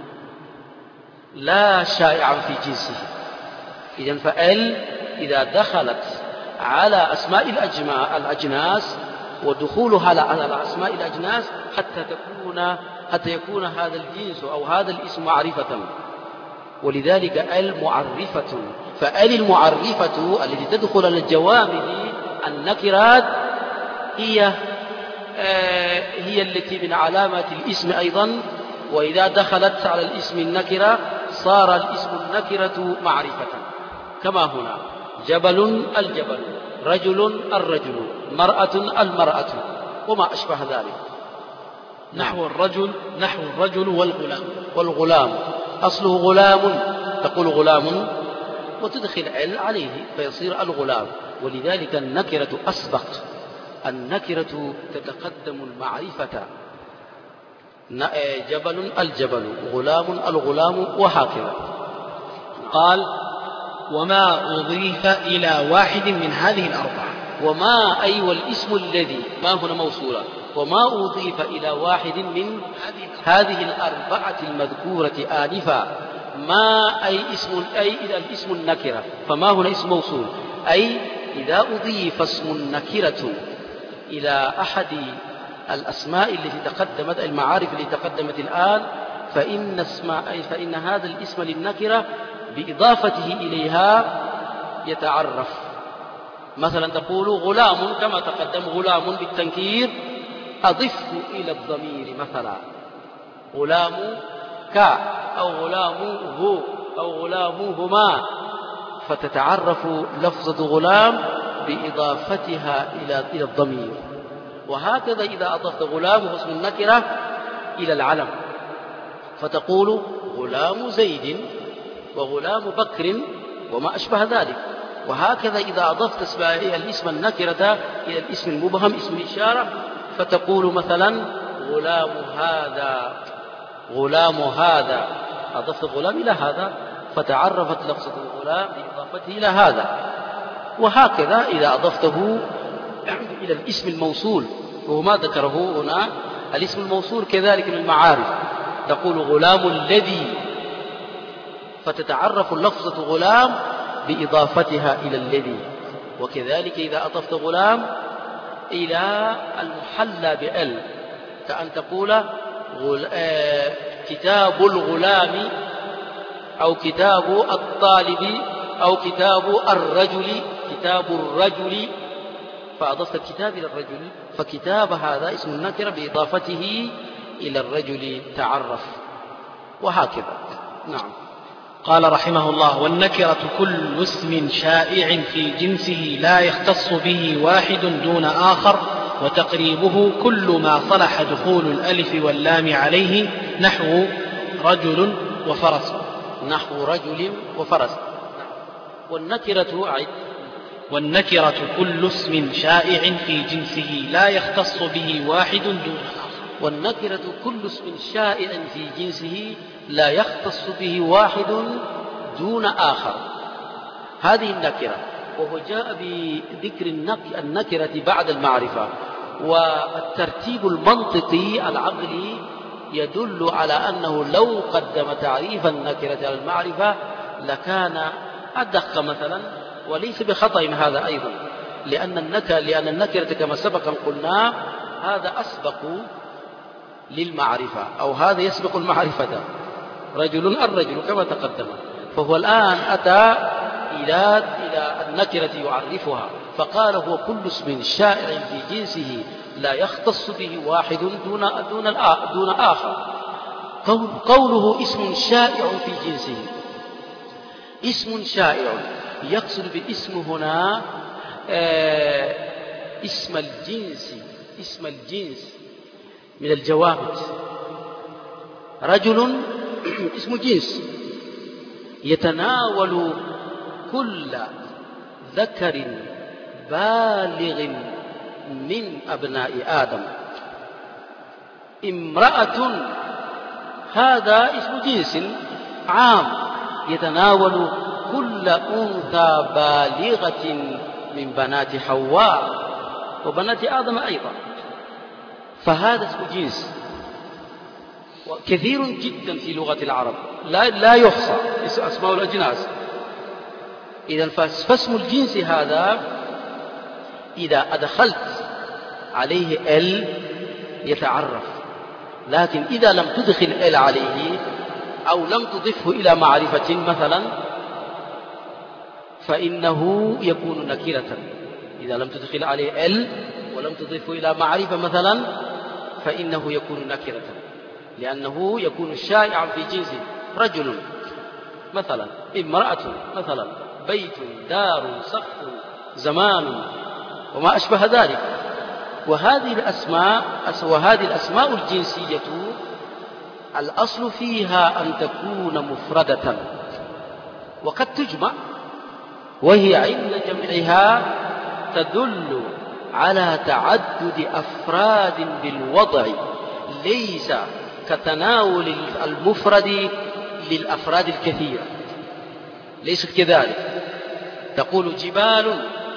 لا شائعا في جنسه. إذن إذا دخلت على أسماء الأجناس، ودخولها على أسماء الأجناس حتى يكون هذا الجنس أو هذا الاسم معرفة. ولذلك المعرفة. فال المعرفة التي تدخل على الجوامع النكرات هي التي من علامات الاسم أيضا، وإذا دخلت على الاسم النكرة صار الاسم النكرة معرفة، كما هنا جبل الجبل، رجل الرجل، مرأة المرأة، وما أشبه ذلك. نحو الرجل والغلام أصله غلام، تقول غلام وتدخل ال عليه فيصير الغلام. ولذلك النكرة أسبق، النكرة تتقدم المعرفة، جبل الجبل، غلام الغلام، وهكذا. قال: وما أضيف إلى واحد من هذه الأربعة. وما أي والاسم الذي، ما هنا موصولة، وما أضيف إلى واحد من هذه الأربعة المذكورة آنفا. ما أي اسم، أي إذا الاسم النكرة، فما هنا اسم موصول، أي إذا أضيف اسم النكرة إلى أحد الأسماء التي تقدمت، المعارف التي تقدمت الآن، فإن هذا الاسم للنكرة بإضافته إليها يتعرف. مثلا تقول غلام، كما تقدم غلام بالتنكير، أضفه إلى الضمير، مثلا غلام كا، أو غلام هو، أو غلام هما، فتتعرف لفظة غلام بإضافتها إلى الضمير. وهكذا إذا أضفت غلام اسم النكرة إلى العلم، فتقول غلام زيد وغلام بكر وما أشبه ذلك. وهكذا إذا أضفت الاسم النكرة إلى الاسم المبهم اسم الإشارة، فتقول مثلا غلام هذا، أضفت الغلام إلى هذا فتعرفت لفظة الغلام بإضافته إلى هذا. وهكذا إذا أضفته إلى الاسم الموصول، وهو ما ذكره هنا، الاسم الموصول كذلك من المعارف، تقول غلام الذي، فتتعرف لفظة غلام بإضافتها إلى الذي. وكذلك إذا أضفت غلام إلى المحلى بأل، كأن تقول كتاب الغلام، أو كتاب الطالب، أو كتاب الرجل، فأضفت الكتاب إلى الرجل، فكتاب هذا اسم النكرة بإضافته إلى الرجل تعرف، وهكذا. نعم. قال رحمه الله: والنكرة كل اسم شائع في جنسه لا يختص به واحد دون آخر، وتقريبه كل ما صلح دخول الألف واللام عليه، نحو رجل وفرس. والنكرة كل اسم شائع في جنسه لا يختص به واحد دون آخر. والنكرة كل اسم شائع في جنسه لا يختص به واحد دون آخر. هذه النكرة، وهو جاء بذكر النكرة بعد المعرفة، والترتيب المنطقي العقلي يدل على أنه لو قدم تعريف النكرة على المعرفة لكان أدق مثلا، وليس بخطأ هذا أيضا، لأن النكرة كما سبقا قلنا هذا أسبق للمعرفة، أو هذا يسبق المعرفة، رجل الرجل كما تقدم. فهو الآن أتى إلى النكرة يعرفها، فقال هو كل اسم شائع في جنسه لا يختص به واحد دون آخر. قوله اسم شائع في جنسه، اسم شائع يقصد بالاسم هنا اسم الجنس من الجوامد. رجل اسم جنس يتناول كل ذكر بالغ من أبناء آدم. امرأة هذا اسم جنس عام يتناول كل أنثى بالغة من بنات حواء وبنات آدم أيضا، فهذا اسم جنس كثير جدا في لغة العرب لا يحصى أسماء الأجناس. إذا فاسم الجنس هذا إذا أدخلت عليه ال يتعرف، لكن إذا لم تدخل ال عليه أو لم تضفه إلى معرفة مثلا فإنه يكون نكرة. إذا لم تدخل عليه ال ولم تضفه إلى معرفة مثلا فإنه يكون نكرة، لأنه يكون شائعا في جنسه. رجل مثلا، امرأة مثلا، بيت، دار، سقف، زمان، وما أشبه ذلك. وهذه الأسماء الجنسية الأصل فيها أن تكون مفردة، وقد تجمع، وهي عند جمعها تدل على تعدد أفراد بالوضع، ليس كتناول المفرد للأفراد الكثيرة، ليست كذلك. تقول جبال،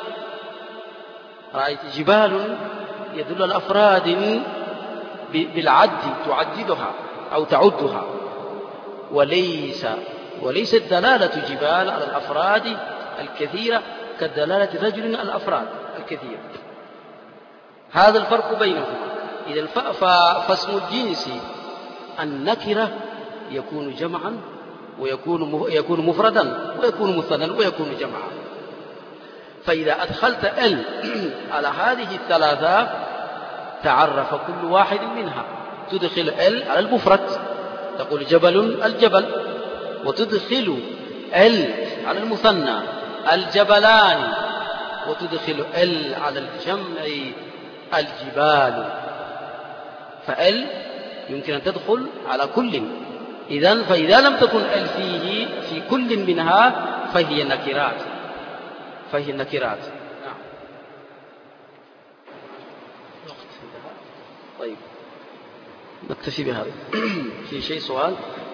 رأيت جبال يدل على الأفراد بالعد، تعددها أو تعدها، وليست دلالة جبال على الأفراد الكثيرة كدلالة رجل على الأفراد الكثيرة. هذا الفرق بينهما. إذا فاسم الجنس النكرة يكون جمعا ويكون مفردا ويكون مثنى ويكون جمعا. فإذا أدخلت ال على هذه الثلاثة تعرف كل واحد منها. تدخل ال على المفرد، تقول جبل الجبل، وتدخل ال على المثنى الجبلان، وتدخل ال على الجمع الجبال. فال يمكن أن تدخل على كل. فإذا لم تكن ال فيه في كل منها فهي نكرات. نعم. طيب نكتفي بهذا. في شيء سؤال؟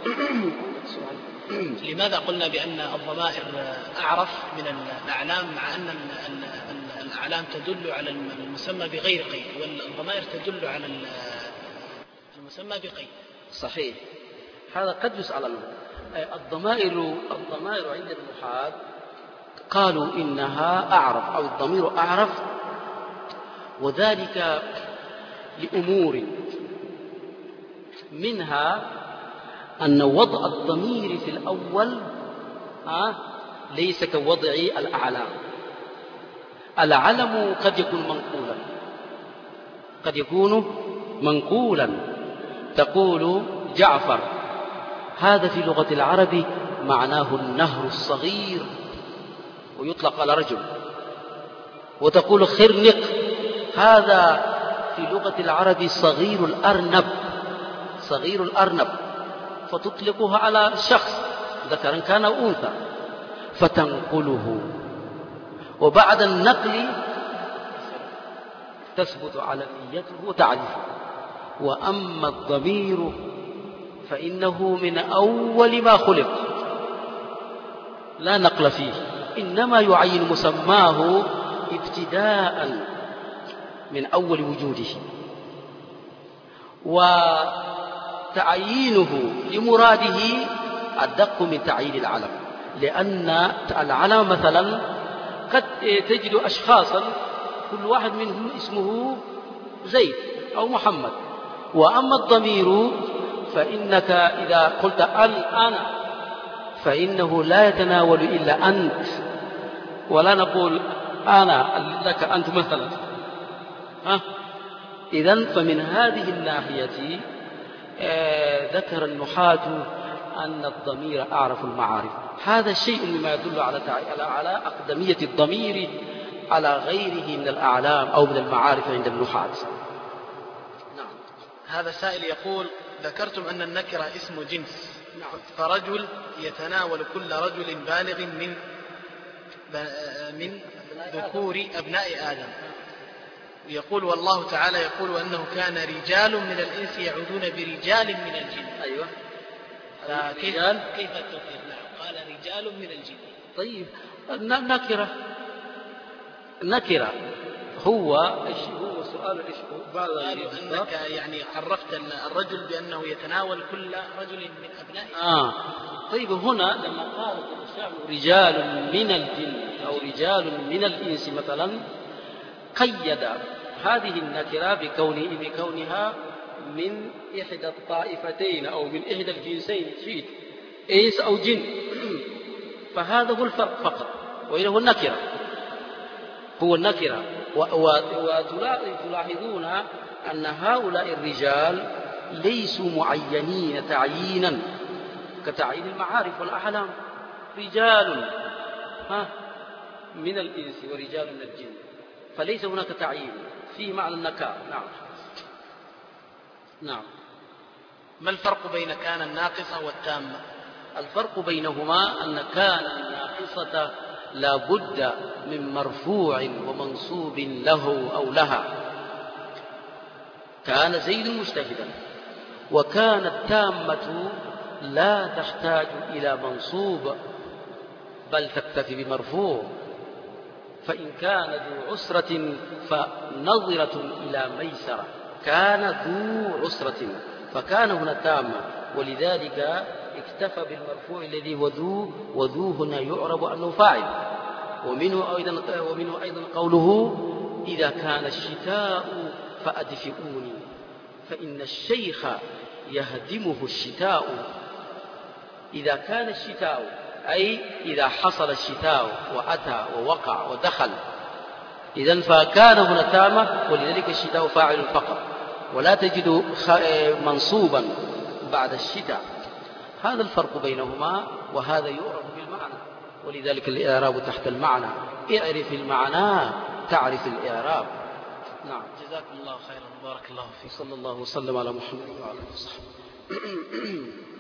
لماذا قلنا بأن الضمائر أعرف من الأعلام، مع أن الأعلام تدل على المسمى بغير قيد والضمائر تدل على المسمى بقيد؟ صحيح، هذا قد يسأل عنه. الضمائر عند النحاة قالوا إنها أعرف، أو الضمير أعرف، وذلك لأمور، منها أن وضع الضمير في الأول ليس كوضع الأعلام. العلم قد يكون منقولا. تقول جعفر، هذا في لغة العرب معناه النهر الصغير ويطلق على رجل. وتقول خرنق، هذا في لغة العرب صغير الأرنب، فتطلقها على شخص ذكرا كان أو أنثى فتنقله، وبعد النقل تثبت على نيته وتعريفه. وأما الضمير فإنه من أول ما خلق لا نقل فيه، إنما يعين مسماه ابتداء من أول وجوده، وتعيينه لمراده أدق من تعيين العلم. لأن العلم مثلا قد تجد أشخاصا كل واحد منهم اسمه زيد أو محمد. وأما الضمير فإنك إذا قلت أنا فإنه لا يتناول إلا أنت، ولا نقول أنا لك أنت مثلا. إذن فمن هذه الناحية ذكر النحاة أن الضمير أعرف المعارف. هذا شيء مما يدل على أقدمية الضمير على غيره من الأعلام أو من المعارف عند النحاة. نعم. هذا سائل يقول: ذكرتم أن النكرة اسم جنس، فرجل يتناول كل رجل بالغ من ذكور أبناء آدم. يقول: والله تعالى يقول وأنه كان رجال من الإنس يعودون برجال من الجن. أيوة. كيف التوفيق؟ نعم، قال رجال من الجن. طيب نكرة هو سؤال بعد أنك يعني عرفت الرجل بأنه يتناول كل رجل من أبناء. طيب هنا لما قال رجال من الجن أو رجال من الإنس مثلا، قيد هذه النكرة بكونها من إحدى الطائفتين أو من إحدى الجنسين شيء إنس أو جن، فهذا هو الفرق فقط، وإنه هو النكرة، هو النكرة. وتلاحظون أن هؤلاء الرجال ليسوا معينين تعيينا كتعيين المعارف والأحلام، رجال من الإنس ورجال من الجن، فليس هناك تعيين فيه معنى النكار. نعم. ما الفرق بين كان الناقصة والتامة؟ الفرق بينهما أن كان الناقصة لا بد من مرفوع ومنصوب له أو لها، كان زيد مجتهدا، وكان التامة لا تحتاج إلى منصوب بل تكتفي بمرفوع، فإن كان ذو عسرة فنظرة إلى ميسرة، كان ذو عسرة فكان هنا تامة، ولذلك اكتفى بالمرفوع الذي هو ذو، وذو هنا يعرب أنه فاعل. ومنه أيضا قوله إذا كان الشتاء فأدفئوني، فإن الشيخ يهدمه الشتاء. إذا كان الشتاء أي إذا حصل الشتاء وأتى ووقع ودخل، إذن فكان هنا تامة، ولذلك الشتاء فاعل فقط، ولا تجد منصوبا بعد الشتاء. هذا الفرق بينهما، وهذا يعرف بالمعنى، ولذلك الإعراب تحت المعنى، اعرف المعنى تعرف الإعراب. نعم. جزاكم الله خيرا، بارك الله فيك. صلى الله وسلم على محمد وعلى آله وصحبه.